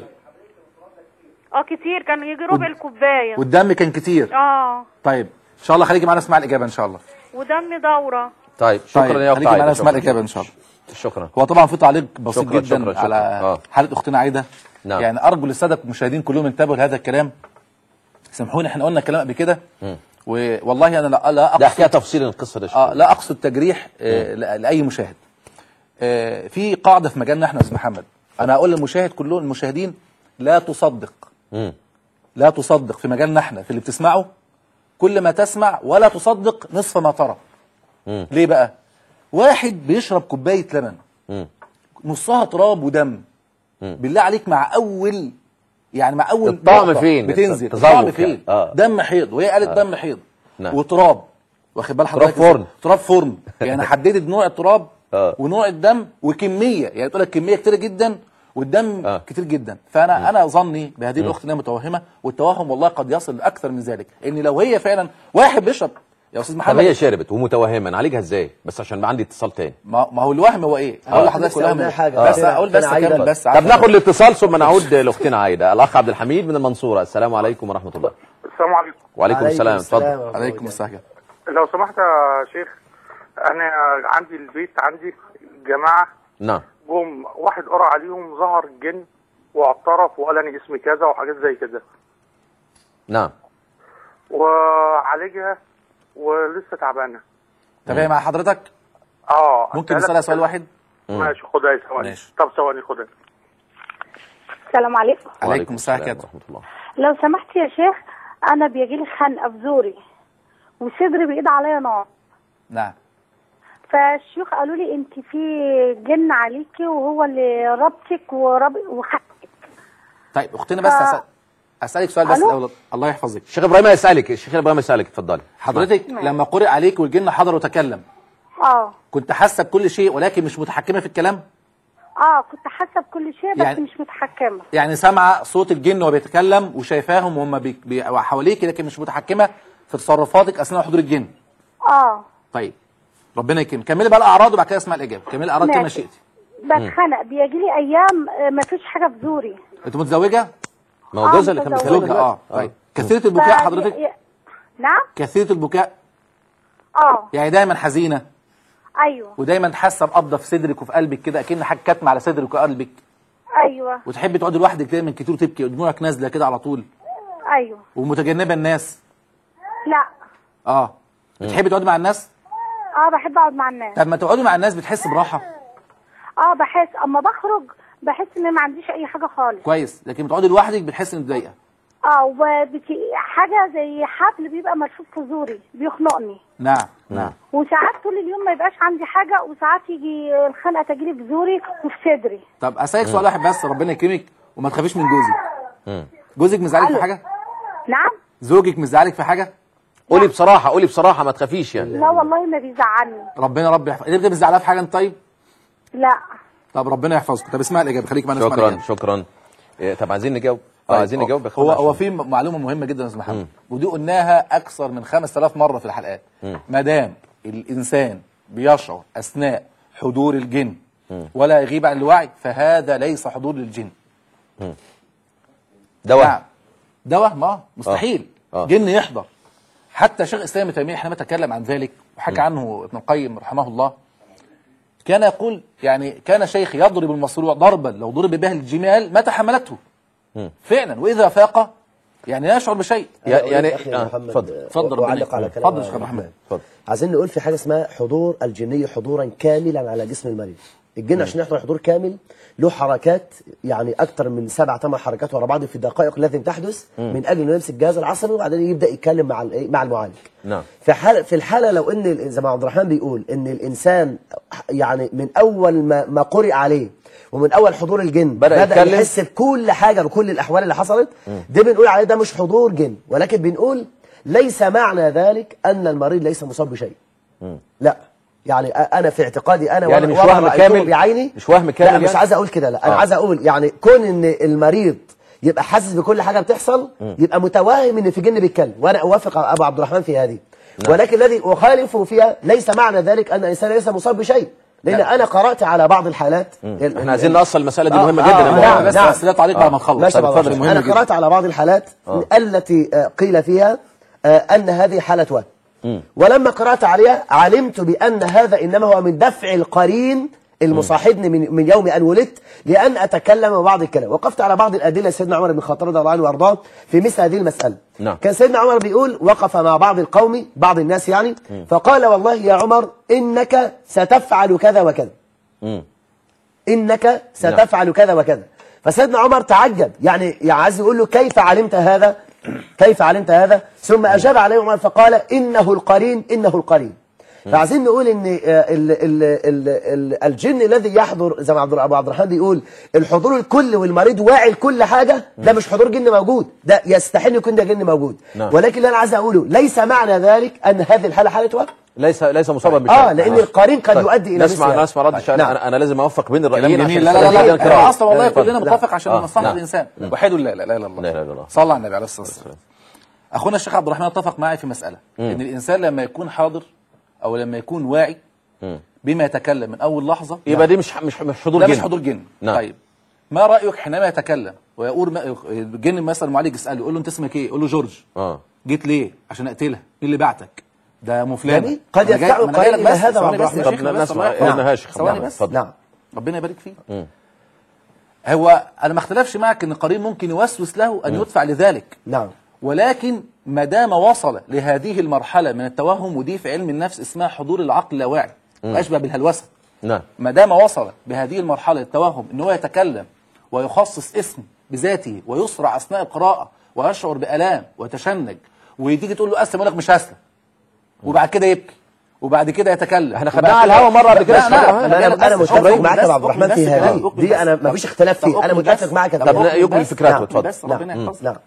اه كتير، كان يجي ربع الكوبايه. والدم كان كتير؟ اه. طيب ان شاء الله خليكي معانا اسمع الاجابه ان شاء الله. ودم دوره. طيب شكرا طيب. يا اخت خليكي معانا عايده. اسمع الاجابه ان شاء الله. شكرا. هو طبعا في تعليق بسيط شكرا جدا شكرا شكرا. على آه. حاله اختنا عايده. نعم. يعني ارجو للساده المشاهدين كلهم ينتبهوا لهذا الكلام. سامحوني احنا قلنا الكلام قبل كده، والله انا لا لا اقصد ده احكي تفصيل القصه ده. اه لا اقصد تجريح آه لاي مشاهد. آه في قاعده في مجالنا احنا يا استاذ محمد، انا هقول للمشاهد كلهم المشاهدين لا تصدق. مم. لا تصدق في مجالنا احنا في اللي بتسمعه كل ما تسمع، ولا تصدق نصف ما ترى. مم. ليه بقى؟ واحد بيشرب كوبايه لبن مم. نصها تراب ودم، مم. بالله عليك مع اول يعني مع اول الطعم نقطة فين؟ بتنزل التذوق الطعم يعني. فين؟ آه. دم حيض، وهي قالت آه. دم حيض. نعم. وتراب، واخد بال حضرتك؟ تراب فرن. تراب فرن. يعني حددت نوع التراب آه. ونوع الدم وكميه، يعني تقول لك كميه كتير جدا والدم آه. كتير جدا. فانا م. انا ظني بهذه الاخت انها متوهمه، والتوهم والله قد يصل لاكثر من ذلك. ان لو هي فعلا واحد بيشرب يا استاذ طب محمد، هي شربت ومتوهمه، نعالجها ازاي؟ بس عشان ما عندي اتصال تاني. ما, ما هو الوهم هو ايه؟ هقول لحضرتك الوهم قلنا إيه؟ حاجة. بس اقول بس اكمل بس. طب ناخد الاتصال ثم نعود لاختنا عايده. الاخ عبد الحميد من المنصوره، السلام عليكم ورحمه الله. السلام عليكم. وعليكم السلام، اتفضل. عليكم السلام. لو سمحت يا شيخ، انا عندي البيت عندي جماعه نعم. جم واحد قرأ عليهم ظهر الجن واعترف وقال انا اسمي كذا وحاجات زي كده. نعم. وعالجها ولسه تعبانه. طب هي مع حضرتك؟ اه ممكن نسالها سؤال واحد؟ ماشي خدها ثواني. ماشي. طب ثواني خدها. السلام عليكم. عليكم السلام ورحمه الله. لو سمحت يا شيخ، انا بيجي لي خنقه في زوري وصدري بيقضي عليا نار. نعم. فالشيوخ قالوا لي انت في جن عليكي وهو اللي ربطك ورب وخنقك. طيب اختنا بس أسأل... اسالك سؤال بس الاول. الله يحفظك. الشيخ ابراهيم يسالك، الشيخ ابراهيم يسالك، اتفضلي. حضرتك نعم. لما قرئ عليك والجن حضر وتكلم، اه كنت حاسه بكل شيء ولكن مش متحكمه في الكلام؟ اه كنت حاسه بكل شيء بس يعني- مش متحكمه. يعني سامعه صوت الجن وهو بيتكلم وشايفاهم وهم بي... بي... حواليك، لكن مش متحكمه في تصرفاتك اثناء حضور الجن. اه طيب ربنا يكرم. كملي بقى الاعراض وبعد كده اسمع الاجابه. كملي الاعراض كما ماشي. شئتي. بتخنق، بيجي لي ايام آه، ما فيش حاجه في زوري. انت متزوجه؟ ما هو جوزها اللي كان متزوجة. بيتكلم. زوجها اه. طيب كثيره البكاء حضرتك؟ ي... نعم. كثيره البكاء، اه يعني دايما حزينه ايوه ودايما حاسه بقبضه في صدرك وفي قلبك كده، اكن حاجه كاتمه على صدرك وقلبك، ايوه وتحبي تقعدي لوحدك دايما كتير وتبكي ودموعك نازله كده على طول، ايوه. ومتجنبه الناس. لا اه. بتحبي تقعدي مع الناس؟ اه بحب اقعد مع الناس. طب ما تقعدي مع الناس بتحس براحه؟ اه بحس اما بخرج بحس ان ما عنديش اي حاجه خالص. كويس. لكن بتقعدي لوحدك بتحس انك متضايقه؟ اه وبتي... حاجه زي حبل بيبقى ملفوف في زوري بيخنقني. نعم نعم. وساعات طول اليوم ما يبقاش عندي حاجه، وساعات يجي الخنقه تجيلي في زوري وفي صدري. طب اسالك سؤال واحد بس، ربنا يكرمك وما تخافيش من جوزك. جوزك مزعلك في حاجه؟ نعم. زوجك مزعلك في حاجه؟ قولي بصراحه، قولي بصراحه، ما تخافيش يعني. لا والله ما بيزعلني. ربنا رب يحفظك. انت مزعلها في حاجه انت؟ طيب لا. طب ربنا يحفظك. طب اسمع الاجابه، خليك معانا. شكرا شكرا. إيه طب عايزين نجاوب. اه عايزين نجاوب. هو هو في معلومه مهمه جدا يا استاذ محمد، ودي قلناها اكثر من خمسة آلاف مره في الحلقات. ما دام الانسان بيشعر اثناء حضور الجن مم. ولا يغيب عن الوعي، فهذا ليس حضور للجن. ده وهم. ده وهم. اه مستحيل آه. آه. جن يحضر. حتى شيخ الاسلام ابن تيميه حينما تكلم عن ذلك وحكى عنه ابن القيم رحمه الله، كان يقول يعني كان شيخ يضرب المصروع ضربا لو ضرب به الجمال ما تحملته. مم. فعلا. واذا فاق يعني لا يشعر بشيء. يعني اتفضل اتفضل وعلق على كلام محمد. اتفضل. عايزين نقول في حاجه اسمها حضور الجني حضورا كاملا على جسم المريض. الجن عشان يحضر حضور كامل له حركات، يعني اكتر من سبع ثمان حركات ورا بعض في دقائق لازم تحدث من اجل انه يمسك الجهاز العصبي وبعدين يبدا يتكلم مع مع المعالج. نعم. في حاله في الحاله لو ان زي ما عبد الرحمن بيقول ان الانسان يعني من اول ما, ما قرئ عليه ومن اول حضور الجن بدأ, بدأ يحس بكل حاجه بكل الاحوال اللي حصلت، ده بنقول عليه ده مش حضور جن، ولكن بنقول ليس معنى ذلك ان المريض ليس مصاب بشيء. لا، يعني انا في اعتقادي انا يعني مش وهم كامل بعيني، مش وهم كامل لا مش يعني؟ عايز اقول كده، لا انا آه. عايز اقول يعني كون ان المريض يبقى حاسس بكل حاجه بتحصل م. يبقى متوهم ان في جن بيتكلم، وانا اوافق ابو عبد الرحمن في هذه. نعم. ولكن الذي اخالفه فيها ليس معنى ذلك ان الانسان ليس مصاب بشيء، لان لا. انا قرات على بعض الحالات. احنا عايزين نوصل المساله دي مهمه آه جدا. آه نعم بس نعم. بس ده تعليق بعد ما نخلص. انا قرات على بعض الحالات آه. التي قيل فيها ان هذه حاله وهم، ولما قرأت عليها علمت بأن هذا إنما هو من دفع القرين المصاحبني من, من يوم أن ولدت لأن أتكلم بعض الكلام. وقفت على بعض الأدلة سيدنا عمر بن الخطاب رضي الله عنه وأرضاه في مثل هذه المسألة. نعم. كان سيدنا عمر بيقول وقف مع بعض القوم بعض الناس يعني م. فقال والله يا عمر إنك ستفعل كذا وكذا م. إنك ستفعل كذا وكذا. فسيدنا عمر تعجب، يعني يعني عايز يقول له كيف علمت هذا؟ كيف علمت هذا؟ ثم أجاب عليه عمر فقال إنه القرين إنه القرين. فعايزين نقول إن ال ال ال ال الجن الذي يحضر زي ما أبو عبد الرحمن بيقول الحضور الكل والمريض واعي لكل حاجة، ده مش حضور جن موجود، ده يستحيل يكون ده جن موجود. نعم. ولكن اللي أنا عايز أقوله ليس معنى ذلك أن هذه الحالة حالة وهم. ليس ليس مصابا بشيء. اه لان القرين قد طيب. يؤدي الى نسمع نسمع رد شأن. نعم. انا انا لازم اوفق بين الرايين عشان لا لا لا, لا, لا اصلا والله كلنا متفق عشان آه. مصلحه نعم. الانسان. وحيد لا لا لا الله. لا لا الله. صلى على النبي عليه الصلاه والسلام. اخونا الشيخ عبد الرحمن اتفق معي في مساله مم. ان الانسان لما يكون حاضر او لما يكون واعي مم. بما يتكلم من اول لحظه يبقى دي مش مش مش حضور جن. مش حضور جن. نعم. طيب ما رايك حينما يتكلم ويقول الجن مثلا المعالج يساله يقول له انت اسمك ايه؟ يقول له جورج. اه جيت ليه؟ عشان اقتلها. مين اللي بعتك؟ ده مفلان. قد يدفع القرين الى هذا عبد الرحمن. طب نسمع قلنا هاشم. ثواني بس. نعم. ربنا يبارك فيه. مم. هو انا ما اختلفش معك ان القرين ممكن يوسوس له ان مم. يدفع لذلك. نعم. ولكن ما دام وصل لهذه المرحله من التوهم، ودي في علم النفس اسمها حضور العقل اللاواعي واشبه بالهلوسه. نعم. ما دام وصل بهذه المرحله التوهم ان هو يتكلم ويخصص اسم بذاته ويسرع اثناء القراءه ويشعر بالام ويتشنج وتيجي تقول له اسلم يقول لك مش هسلم وبعد كده يبكي وبعد كده يتكلم. احنا خدناها على الهوا مره قبل كده. انا انا, أنا متفق معاك يا عبد الرحمن في هذه دي، انا ما فيش اختلاف فيه، انا متفق معاك يا طب يكمل فكرته اتفضل. بس ربنا يحفظك. نعم.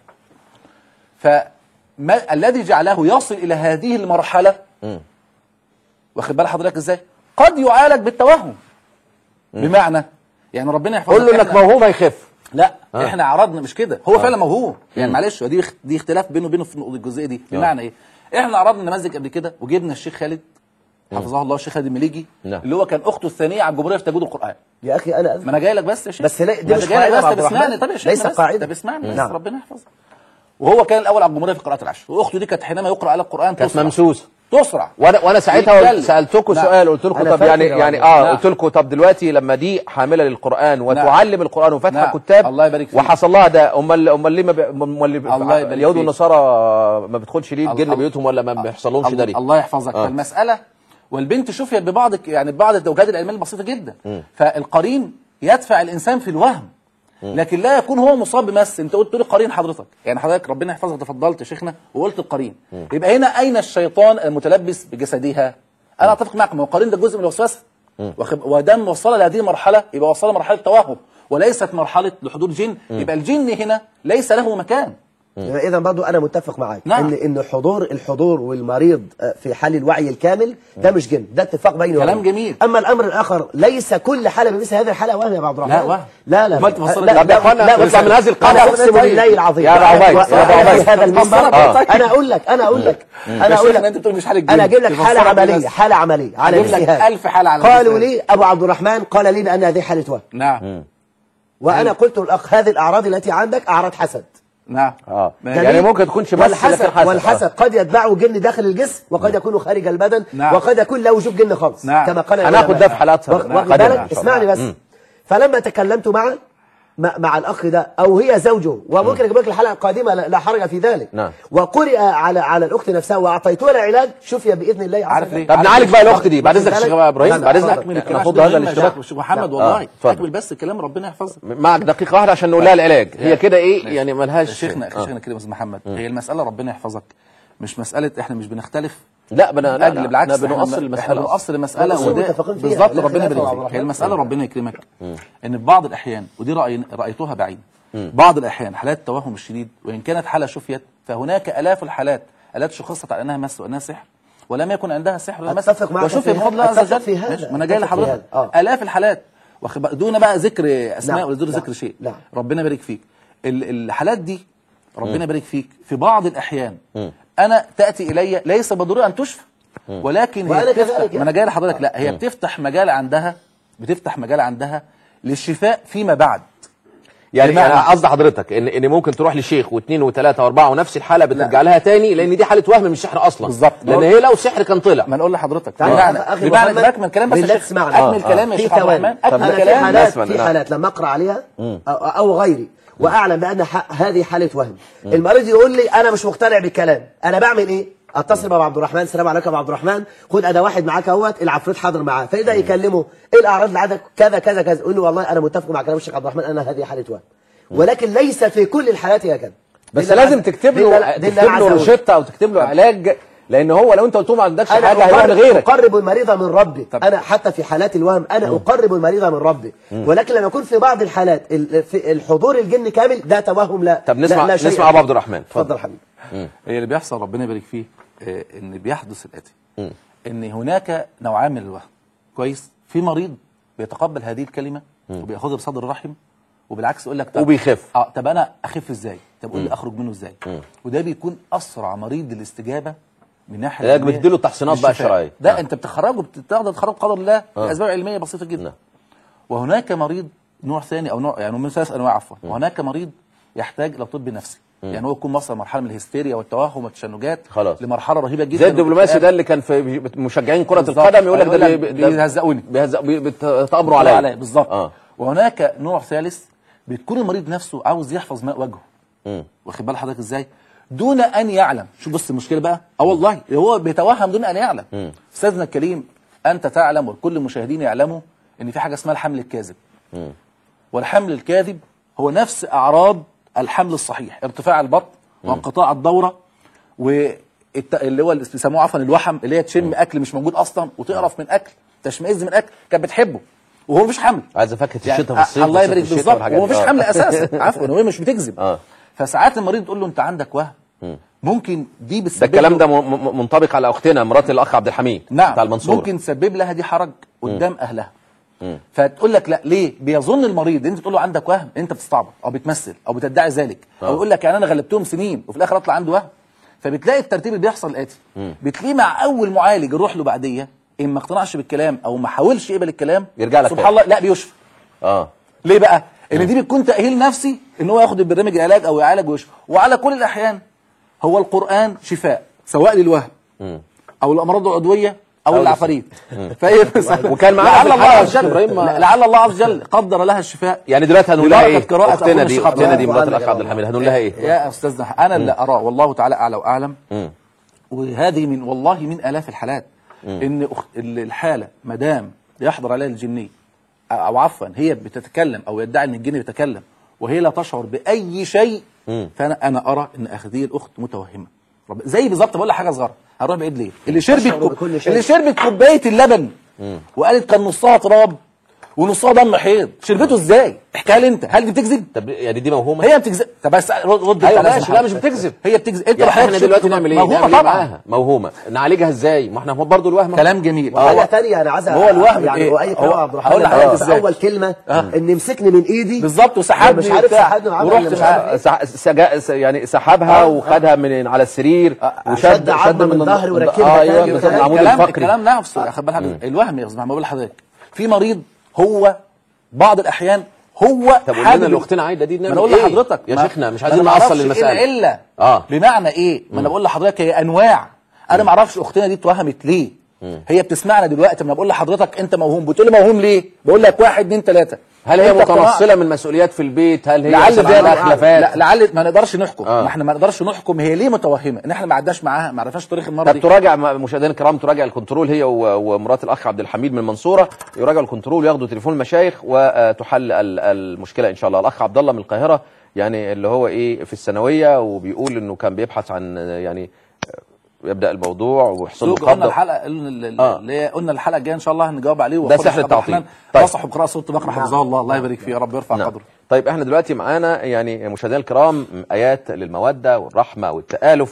فما الذي جعله يصل الى هذه المرحله واخد بال حضرتك ازاي؟ قد يعالج بالتوهم. بمعنى يعني ربنا يحفظك قول له انك موهوم هيخف. لا آه. احنا عرضنا مش كده، هو آه. فعلا موهوم يعني معلش، دي دي اختلاف بينه وبينه في الجزئيه دي. بمعنى ايه؟ احنا عرضنا نماذج قبل كده وجبنا الشيخ خالد حفظه الله، الشيخ خالد المليجي اللي هو كان اخته الثانيه على الجمهوريه في تجويد القران. يا اخي انا ما انا جاي لك بس يا شيخ، بس لا دي مش قاعده. بس اسمعني طب يا شيخ، ليس قاعده، طب اسمعني بس ربنا يحفظك. وهو كان الاول على الجمهوريه في قراءه العشر، واخته دي كانت حينما يقرا على القران كانت ممسوسه تسرع. وانا وانا ساعتها سالتكم سؤال، قلت لكم طب يعني يعني اه قلت لكم طب دلوقتي لما دي حامله للقران وتعلم القران وفاتحه كتاب الله يبارك فيك وحصل لها ده، امال امال ليه امال اليهود والنصارى ما بتدخلش ليه الجن بيوتهم ولا ما بيحصلهمش ده ليه؟ الله يحفظك. آه. فالمساله والبنت شفيت ببعض يعني ببعض الزوجات العلميه البسيطه جدا. م. فالقرين يدفع الانسان في الوهم، لكن لا يكون هو مصاب بمس. انت قلت لي قرين حضرتك، يعني حضرتك ربنا يحفظك تفضلت يا شيخنا وقلت القرين، يبقى هنا اين الشيطان المتلبس بجسدها؟ انا اتفق معك، ما هو القرين ده جزء من الوسوسه، ودام وصل لهذه المرحله يبقى وصل مرحله توهم وليست مرحله لحضور جن. يبقى الجن هنا ليس له مكان. اذا برضو انا متفق معاك. نعم. ان ان حضور الحضور والمريض في حال الوعي الكامل ده مش جن، ده اتفاق بيني وبينك. كلام جميل. اما الامر الاخر ليس كل حاله بمثل هذه الحاله وهم يا عبد الرحمن. لا وهم. لا لا لا لا لا يا اخوانا نطلع من هذه القاعده. اقسم بالله العظيم يا ابو عبيد يا ابو عبيد هذا المنبر انا اقول لك انا اقول لك انا اقول لك انت بتقول مش حاله جن، انا اجيب لك حاله عمليه حاله عمليه على مثل هذا. ألف حاله على قالوا لي ابو عبد الرحمن قال لي بان هذه حاله وهم. نعم. وانا قلت للاخ هذه الاعراض التي عندك اعراض حسد. نعم. اه يعني ممكن تكون شمال والحسد والحسد آه. قد يتبعه جن داخل الجسم وقد يكون خارج البدن. نعم. وقد يكون لا وجود جن خالص. نعم. كما قال هناخد ده في حالات واخد بالك. اسمعني بس. مم. فلما تكلمت معه مع الاخ ده او هي زوجه، وممكن اجيب لك الحلقه القادمه لا حرج في ذلك. نعم. وقرئ على على الاخت نفسها واعطيتها العلاج، شوفي باذن الله. عارف ليه؟ طب نعالج بقى الاخت دي بعد اذنك يا شيخ ابراهيم، بعد اكمل اذنك الكلام نفض هذا الاشتراك. شيخ محمد والله اكمل بس الكلام، ربنا يحفظك. معك دقيقه واحده عشان نقول لها العلاج، هي كده ايه يعني ملهاش. شيخنا شيخنا كده يا استاذ محمد، هي المساله ربنا يحفظك مش مساله احنا مش بنختلف، لا بنا لا اجل بالعكس احنا بنؤصل المساله، بنؤصل المساله وده بالظبط. ربنا يبارك فيك. هي المساله ربنا يكرمك ان في بعض الاحيان، ودي راي رايتها بعيد، بعض الاحيان حالات التوهم الشديد وان كانت حاله شفيت، فهناك الاف الحالات التي شخصت على انها مس وانها سحر ولم يكن عندها سحر ولا مس، وشفي بفضل الله عز وجل. ما انا جاي لحضرتك الاف الحالات دون بقى ذكر اسماء ولا دون ذكر شيء. لا. ربنا يبارك فيك. الحالات دي ربنا يبارك فيك في بعض الاحيان انا تاتي الي ليس بالضروره ان تشفى، ولكن هي بتفتح، ما انا جاي لحضرتك، لا هي بتفتح مجال عندها، بتفتح مجال عندها للشفاء فيما بعد. يعني انا قصدي حضرتك ان ان ممكن تروح لشيخ واثنين وثلاثه واربعه ونفس الحاله بترجع لها تاني، لان دي حاله وهم مش سحر اصلا. بالظبط. لان هي لو سحر كان طلع. ما نقول لحضرتك بمعنى بمعنى اكمل كلام بس يا شيخ، اكمل كلام يا شيخ عبد الرحمن، اكمل كلام. حالات في حالات لما اقرا عليها او غيري واعلم بان هذه حاله وهم، المريض يقول لي انا مش مقتنع بالكلام، انا بعمل ايه؟ اتصل بابو عبد الرحمن، السلام عليكم يا عبد الرحمن، خد اداه واحد معاك اهوت، العفريت حاضر معاه، فاذا يكلمه ايه الاعراض اللي عندك كذا كذا كذا، يقول له والله انا متفق مع كلام الشيخ عبد الرحمن، انا هذه حاله وهم، ولكن ليس في كل الحالات يا كده. بس لازم تكتب له تكتب له روشته او تكتب له علاج، لان هو لو انت قلت له ما عندكش حاجه هيروح لغيرك. اقرب المريض من ربي. انا حتى في حالات الوهم انا مم. اقرب المريض من ربي، ولكن لما يكون في بعض الحالات في الحضور الجن كامل ده توهم. لا. طب نسمع لا نسمع ابو عبد الرحمن. اتفضل حبيبي. هي اللي بيحصل ربنا يبارك فيه آه ان بيحدث الاتي، مم. ان هناك نوعان من الوهم. كويس. في مريض بيتقبل هذه الكلمه مم. وبياخذها بصدر رحم، وبالعكس يقول لك طب وبيخف. اه طب انا اخف ازاي؟ طب قول لي اخرج منه ازاي؟ مم. وده بيكون اسرع مريض للاستجابه من ناحيه العلاج. بتديله التحصينات بقى الشرعيه ده آه. انت بتخرجه، بتقدر تخرج قدر الله لاسباب علميه بسيطه جدا. آه. وهناك مريض نوع ثاني او نوع يعني من ثلاث انواع عفوا، وهناك مريض يحتاج الى طب نفسي. مم. يعني هو يكون وصل مرحله من الهستيريا والتوهم والتشنجات خلاص لمرحله رهيبه جدا، زي الدبلوماسي ده اللي كان في مشجعين كره القدم يقول لك ده بيهزقوني بيتامروا عليا بالظبط. آه. وهناك نوع ثالث بتكون المريض نفسه عاوز يحفظ ماء وجهه، واخد بال حضرتك ازاي؟ دون ان يعلم. شوف بص المشكله بقى، اه والله هو بيتوهم دون ان يعلم. مم. استاذنا الكريم انت تعلم وكل المشاهدين يعلموا ان في حاجه اسمها الحمل الكاذب. مم. والحمل الكاذب هو نفس اعراض الحمل الصحيح، ارتفاع البطن وانقطاع الدوره، واللي هو اللي بيسموه عفوا الوحم، اللي هي تشم مم. اكل مش موجود اصلا، وتقرف من اكل، تشمئز من اكل كانت بتحبه وهو مفيش حمل، عايز افكت الشتاء في الصيف. الله يبارك بالظبط، وهو مفيش حمل اساسا عفوا، هو مش بتكذب. آه. فساعات المريض تقول له انت عندك وهم، ممكن دي بتسبب، ده الكلام ده منطبق على اختنا مرات الاخ عبد الحميد. نعم. بتاع المنصورة. ممكن تسبب لها دي حرج قدام مم. اهلها. مم. فتقول لك لا ليه؟ بيظن المريض انت تقول له عندك وهم انت بتستعبط او بتمثل او بتدعي ذلك، آه. او يقول لك يعني انا غلبتهم سنين وفي الاخر اطلع عنده وهم. فبتلاقي الترتيب اللي بيحصل الاتي، بتلاقيه مع اول معالج يروح له بعديه ان ما اقتنعش بالكلام او ما حاولش يقبل الكلام يرجع لك سبحان الله لا بيشفى. اه ليه بقى؟ ان دي بتكون تاهيل نفسي ان هو ياخد البرنامج العلاج او يعالج ويشفى. وعلى كل الاحيان هو القران شفاء سواء للوهم او الامراض العضويه او, أو العفاريت. فهي وكان معانا لعل الله عز وجل لعل الله عز وجل قدر لها الشفاء. يعني دلوقتي هنقول لها ايه؟ اختنا دي اختنا دي مرات الاخ عبد الحميد هنقول لها ايه؟ يا استاذنا انا اللي اراه والله تعالى اعلى واعلم، وهذه من والله من الاف الحالات، ان الحاله ما دام يحضر عليها الجني او عفوا هي بتتكلم او يدعي ان الجن بيتكلم وهي لا تشعر باي شيء، مم. فانا انا ارى ان هذه الاخت متوهمه. زي بالظبط بقول لك حاجه صغيره، هنروح بعيد ليه؟ اللي شربت اللي شربت كوبايه اللبن مم. وقالت كان نصها تراب ونصها دم حيض، شربته ازاي؟ احكيها لي انت، هل دي بتكذب؟ طب يعني دي موهومه؟ هي بتكذب. طب بس رد ايوه ماشي، لا مش بتكذب، هي بتكذب. انت يعني احنا دلوقتي نعمل ايه؟ موهومه طبعا، موهومه نعالجها ازاي؟ ما احنا برضه الوهم كلام جميل. حاجه ثانيه انا عايز هو الوهم يعني إيه؟ هو اي كلام عبد الرحمن اول كلمه آه. ان مسكني من ايدي بالظبط وسحبني مش عارف سحبني ورحت يعني سحبها وخدها من على السرير وشد عظمه من ظهري وركبها. ايوه العمود الفقري. الكلام نفسه خد بالك الوهم يا استاذ محمد. بقول لحضرتك في مريض هو بعض الاحيان هو طب قلنا لاختنا عايده دي نعمل ايه؟ اقول لحضرتك يا شيخنا مش عايزين نوصل للمساله الا اه بمعنى ايه؟ ما انا بقول لحضرتك هي انواع. انا ما اعرفش اختنا دي اتوهمت ليه. مم. هي بتسمعنا دلوقتي، ما بقول لحضرتك انت موهوم، بتقول لي موهوم ليه؟ بقول لك واحد اتنين تلاته. هل هي أنت اقتنعت؟ متنصله من مسؤوليات في البيت؟ هل هي لعل مثلاً عندها خلافات؟ لا لعل ما نقدرش نحكم آه. ما احنا ما نقدرش نحكم هي ليه متوهمه ان احنا ما عدناش معاها ما عرفناش تاريخ المره طب دي. تراجع مشاهدينا الكرام، تراجع الكنترول هي و- ومرات الاخ عبد الحميد من المنصوره، يراجعوا الكنترول وياخدوا تليفون المشايخ وتحل ال- المشكله ان شاء الله. الاخ عبد الله من القاهره يعني اللي هو ايه في الثانويه وبيقول انه كان بيبحث عن يعني يبدا الموضوع ويحصل له قلنا قبضه. الحلقه قلنا آه. اللي قلنا الحلقه الجايه ان شاء الله هنجاوب عليه. ده سحر التعطيل. طيب نصحوا بقراءه سوره البقره حفظها الله، الله يبارك فيه يا رب يرفع نعم. قدره. طيب احنا دلوقتي معانا يعني مشاهدينا الكرام ايات للموده والرحمه والتآلف.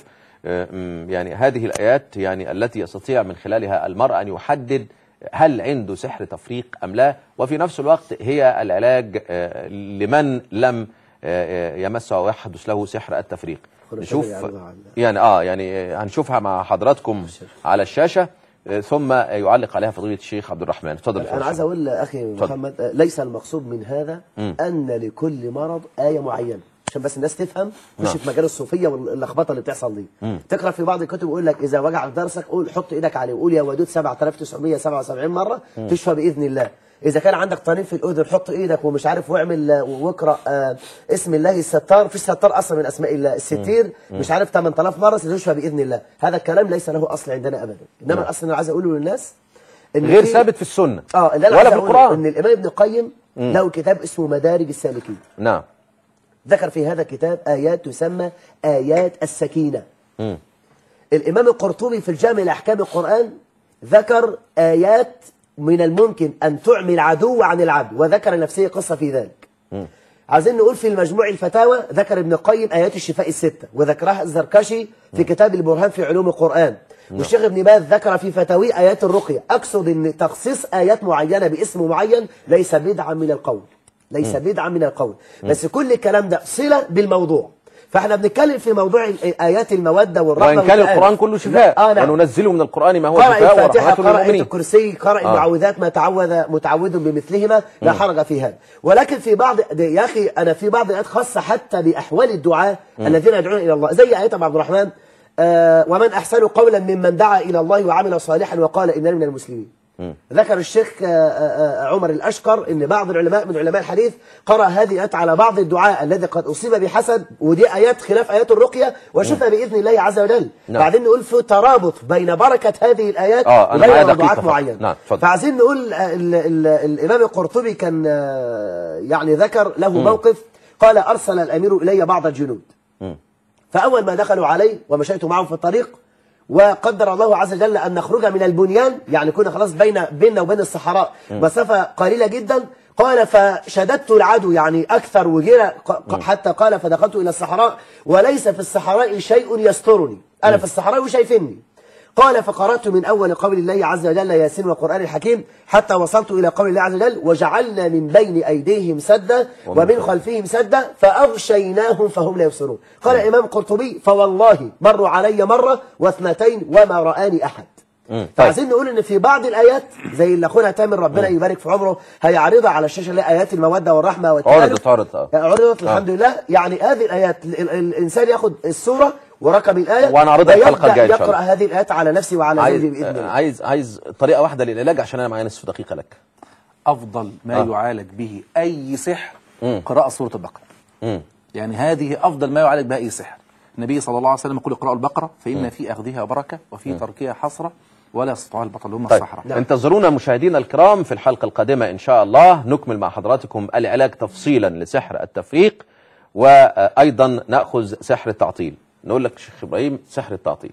أم، يعني هذه الايات يعني التي يستطيع من خلالها المرء ان يحدد هل عنده سحر تفريق ام لا، وفي نفس الوقت هي العلاج آه، لمن لم آه، يمس او يحدث له سحر التفريق. نشوف يعني اه يعني هنشوفها مع حضراتكم على الشاشه آه، ثم يعلق عليها فضيله الشيخ عبد الرحمن. اتفضل. انا عايز اقول لاخي محمد آه، ليس المقصود من هذا م. ان لكل مرض ايه معينه، عشان بس الناس تفهم مش في مجال الصوفيه واللخبطه اللي بتحصل دي. م. تقرا في بعض الكتب يقول لك اذا وجعك ضرسك قول حط ايدك عليه وقول يا ودود سبعة آلاف وتسعمائة وسبعة وسبعين مره م. تشفى باذن الله. اذا كان عندك طنين في الاذن حط ايدك ومش عارف واعمل واقرا آه اسم الله الستار، في ستار اصلا من اسماء الله الستير م. مش عارف ثمانية آلاف مره ستشفى باذن الله. هذا الكلام ليس له اصل عندنا ابدا، انما الاصل اللي عايز اقوله للناس إن غير ثابت في السنه اه اللي ولا في القران. ان الامام ابن القيم له كتاب اسمه مدارج السالكين. نعم. ذكر في هذا الكتاب آيات تسمى آيات السكينة. م. الإمام القرطبي في الجامع لأحكام القرآن ذكر آيات من الممكن أن تعمي العدو عن العبد، وذكر نفسه قصة في ذلك. م. عايزين نقول في المجموع الفتاوى ذكر ابن القيم آيات الشفاء الستة، وذكرها الزركشي في كتاب البرهان في علوم القرآن. والشيخ ابن باز ذكر في فتاويه آيات الرقية. أقصد أن تخصيص آيات معينة باسم معين ليس بدعا من القول، ليس بدعا من القول، بس كل الكلام ده صلة بالموضوع. فاحنا بنتكلم في موضوع آيات المودة والرحمة، وإن كان القرآن كله شفاء آه نعم. وننزله من القرآن ما هو شفاء ورحمة للمؤمنين. قرأ آية الكرسي، قرأ المعوذات ما تعوذ متعوذ بمثلهما لا حرج في هذا. ولكن في بعض يا أخي أنا في بعض الآيات خاصة حتى بأحوال الدعاء الذين يدعون إلى الله، زي آية عبد الرحمن آه ومن أحسن قولا ممن دعا إلى الله وعمل صالحا وقال إنني من المسلمين. م. ذكر الشيخ عمر الأشقر ان بعض العلماء من علماء الحديث قرأ هذه الآيات على بعض الدعاء الذي قد أصيب بحسد، ودي آيات خلاف آيات الرقية وشفى بإذن الله عز وجل. نعم. بعدين نقول في ترابط بين بركة هذه الآيات آه وبين موضوعات معينة. نعم. فعايزين نقول ال ال الإمام القرطبي كان يعني ذكر له م. موقف، قال أرسل الأمير إلي بعض الجنود، م. فأول ما دخلوا علي ومشيت معهم في الطريق وقدر الله عز وجل أن نخرج من البنيان، يعني كنا خلاص بين بيننا وبين الصحراء مسافة قليلة جدا، قال فشددت العدو يعني أكثر وجيرة حتى قال فدخلت إلى الصحراء وليس في الصحراء شيء يسترني، أنا في الصحراء وشايفني. قال فقرأت من أول قول الله عز وجل ياسين والقرآن الحكيم حتى وصلت إلى قول الله عز وجل وجعلنا من بين أيديهم سدا ومن خلفهم سدا فأغشيناهم فهم لا يبصرون. قال الإمام القرطبي فوالله مروا علي مرة واثنتين وما رآني أحد. فعايزين نقول ان في بعض الايات زي اللي اخونا تامر ربنا يبارك في عمره هيعرضها على الشاشه اللي ايات الموده والرحمه والتآلف. عرضت عرضت اه عرضت الحمد لله. يعني هذه الايات الانسان ياخد السوره ورقم الايه وانا عرضها الحلقه الجايه ان شاء الله. يقرا هذه الايات على نفسه وعلى زوجي باذن الله. عايز عايز طريقه واحده للعلاج عشان انا معايا نصف دقيقه لك. افضل ما آه. يعالج به اي سحر م. قراءه سوره البقره. م. يعني هذه افضل ما يعالج بها اي سحر. النبي صلى الله عليه وسلم يقول اقرأوا البقره فان م. في اخذها بركه وفي م. تركها حسره ولا يستطيع البطل هم طيب. الصحراء. نعم. انتظرونا مشاهدينا الكرام في الحلقة القادمة إن شاء الله نكمل مع حضراتكم العلاج تفصيلا لسحر التفريق، وأيضا نأخذ سحر التعطيل. نقول لك شيخ إبراهيم سحر التعطيل.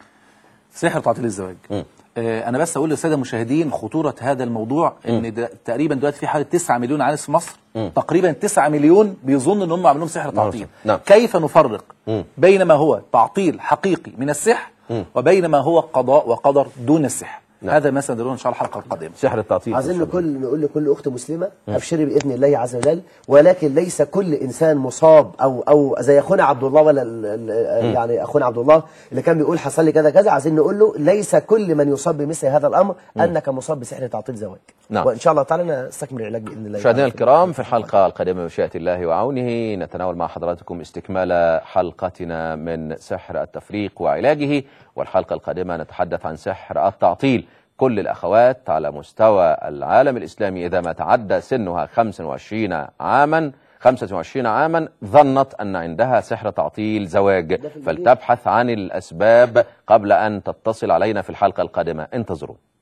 سحر تعطيل الزواج. م. آه أنا بس أقول للسادة المشاهدين خطورة هذا الموضوع إن تقريبا دلوقتي في حوالي تسعة مليون عانس في مصر. م. تقريبا تسعة مليون بيظن إن هم عاملين سحر تعطيل. نعم. كيف نفرق م. بين ما هو تعطيل حقيقي من السحر م. وبين ما هو قضاء وقدر دون السحر؟ نعم. هذا ما سندرون ان شاء الله الحلقه القادمه. سحر التعطيل. عايزين نقول نقول لكل اخت مسلمه ابشري باذن الله عز وجل، ولكن ليس كل انسان مصاب او او زي اخونا عبد الله ولا يعني اخونا عبد الله اللي كان بيقول حصل لي كذا كذا، عايزين نقول له ليس كل من يصاب بمثل هذا الامر م. انك مصاب بسحر تعطيل زواج. نعم. وان شاء الله تعالى نستكمل العلاج باذن الله. مشاهدينا الكرام في الحلقه القادمه بمشيئه الله وعونه نتناول مع حضراتكم استكمال حلقتنا من سحر التفريق وعلاجه، والحلقه القادمه نتحدث عن سحر التعطيل. كل الأخوات على مستوى العالم الإسلامي إذا ما تعدى سنها خمسة وعشرين عاما خمسة وعشرين عاما ظنت أن عندها سحر تعطيل زواج، فلتبحث عن الأسباب قبل أن تتصل علينا في الحلقة القادمة. انتظروا.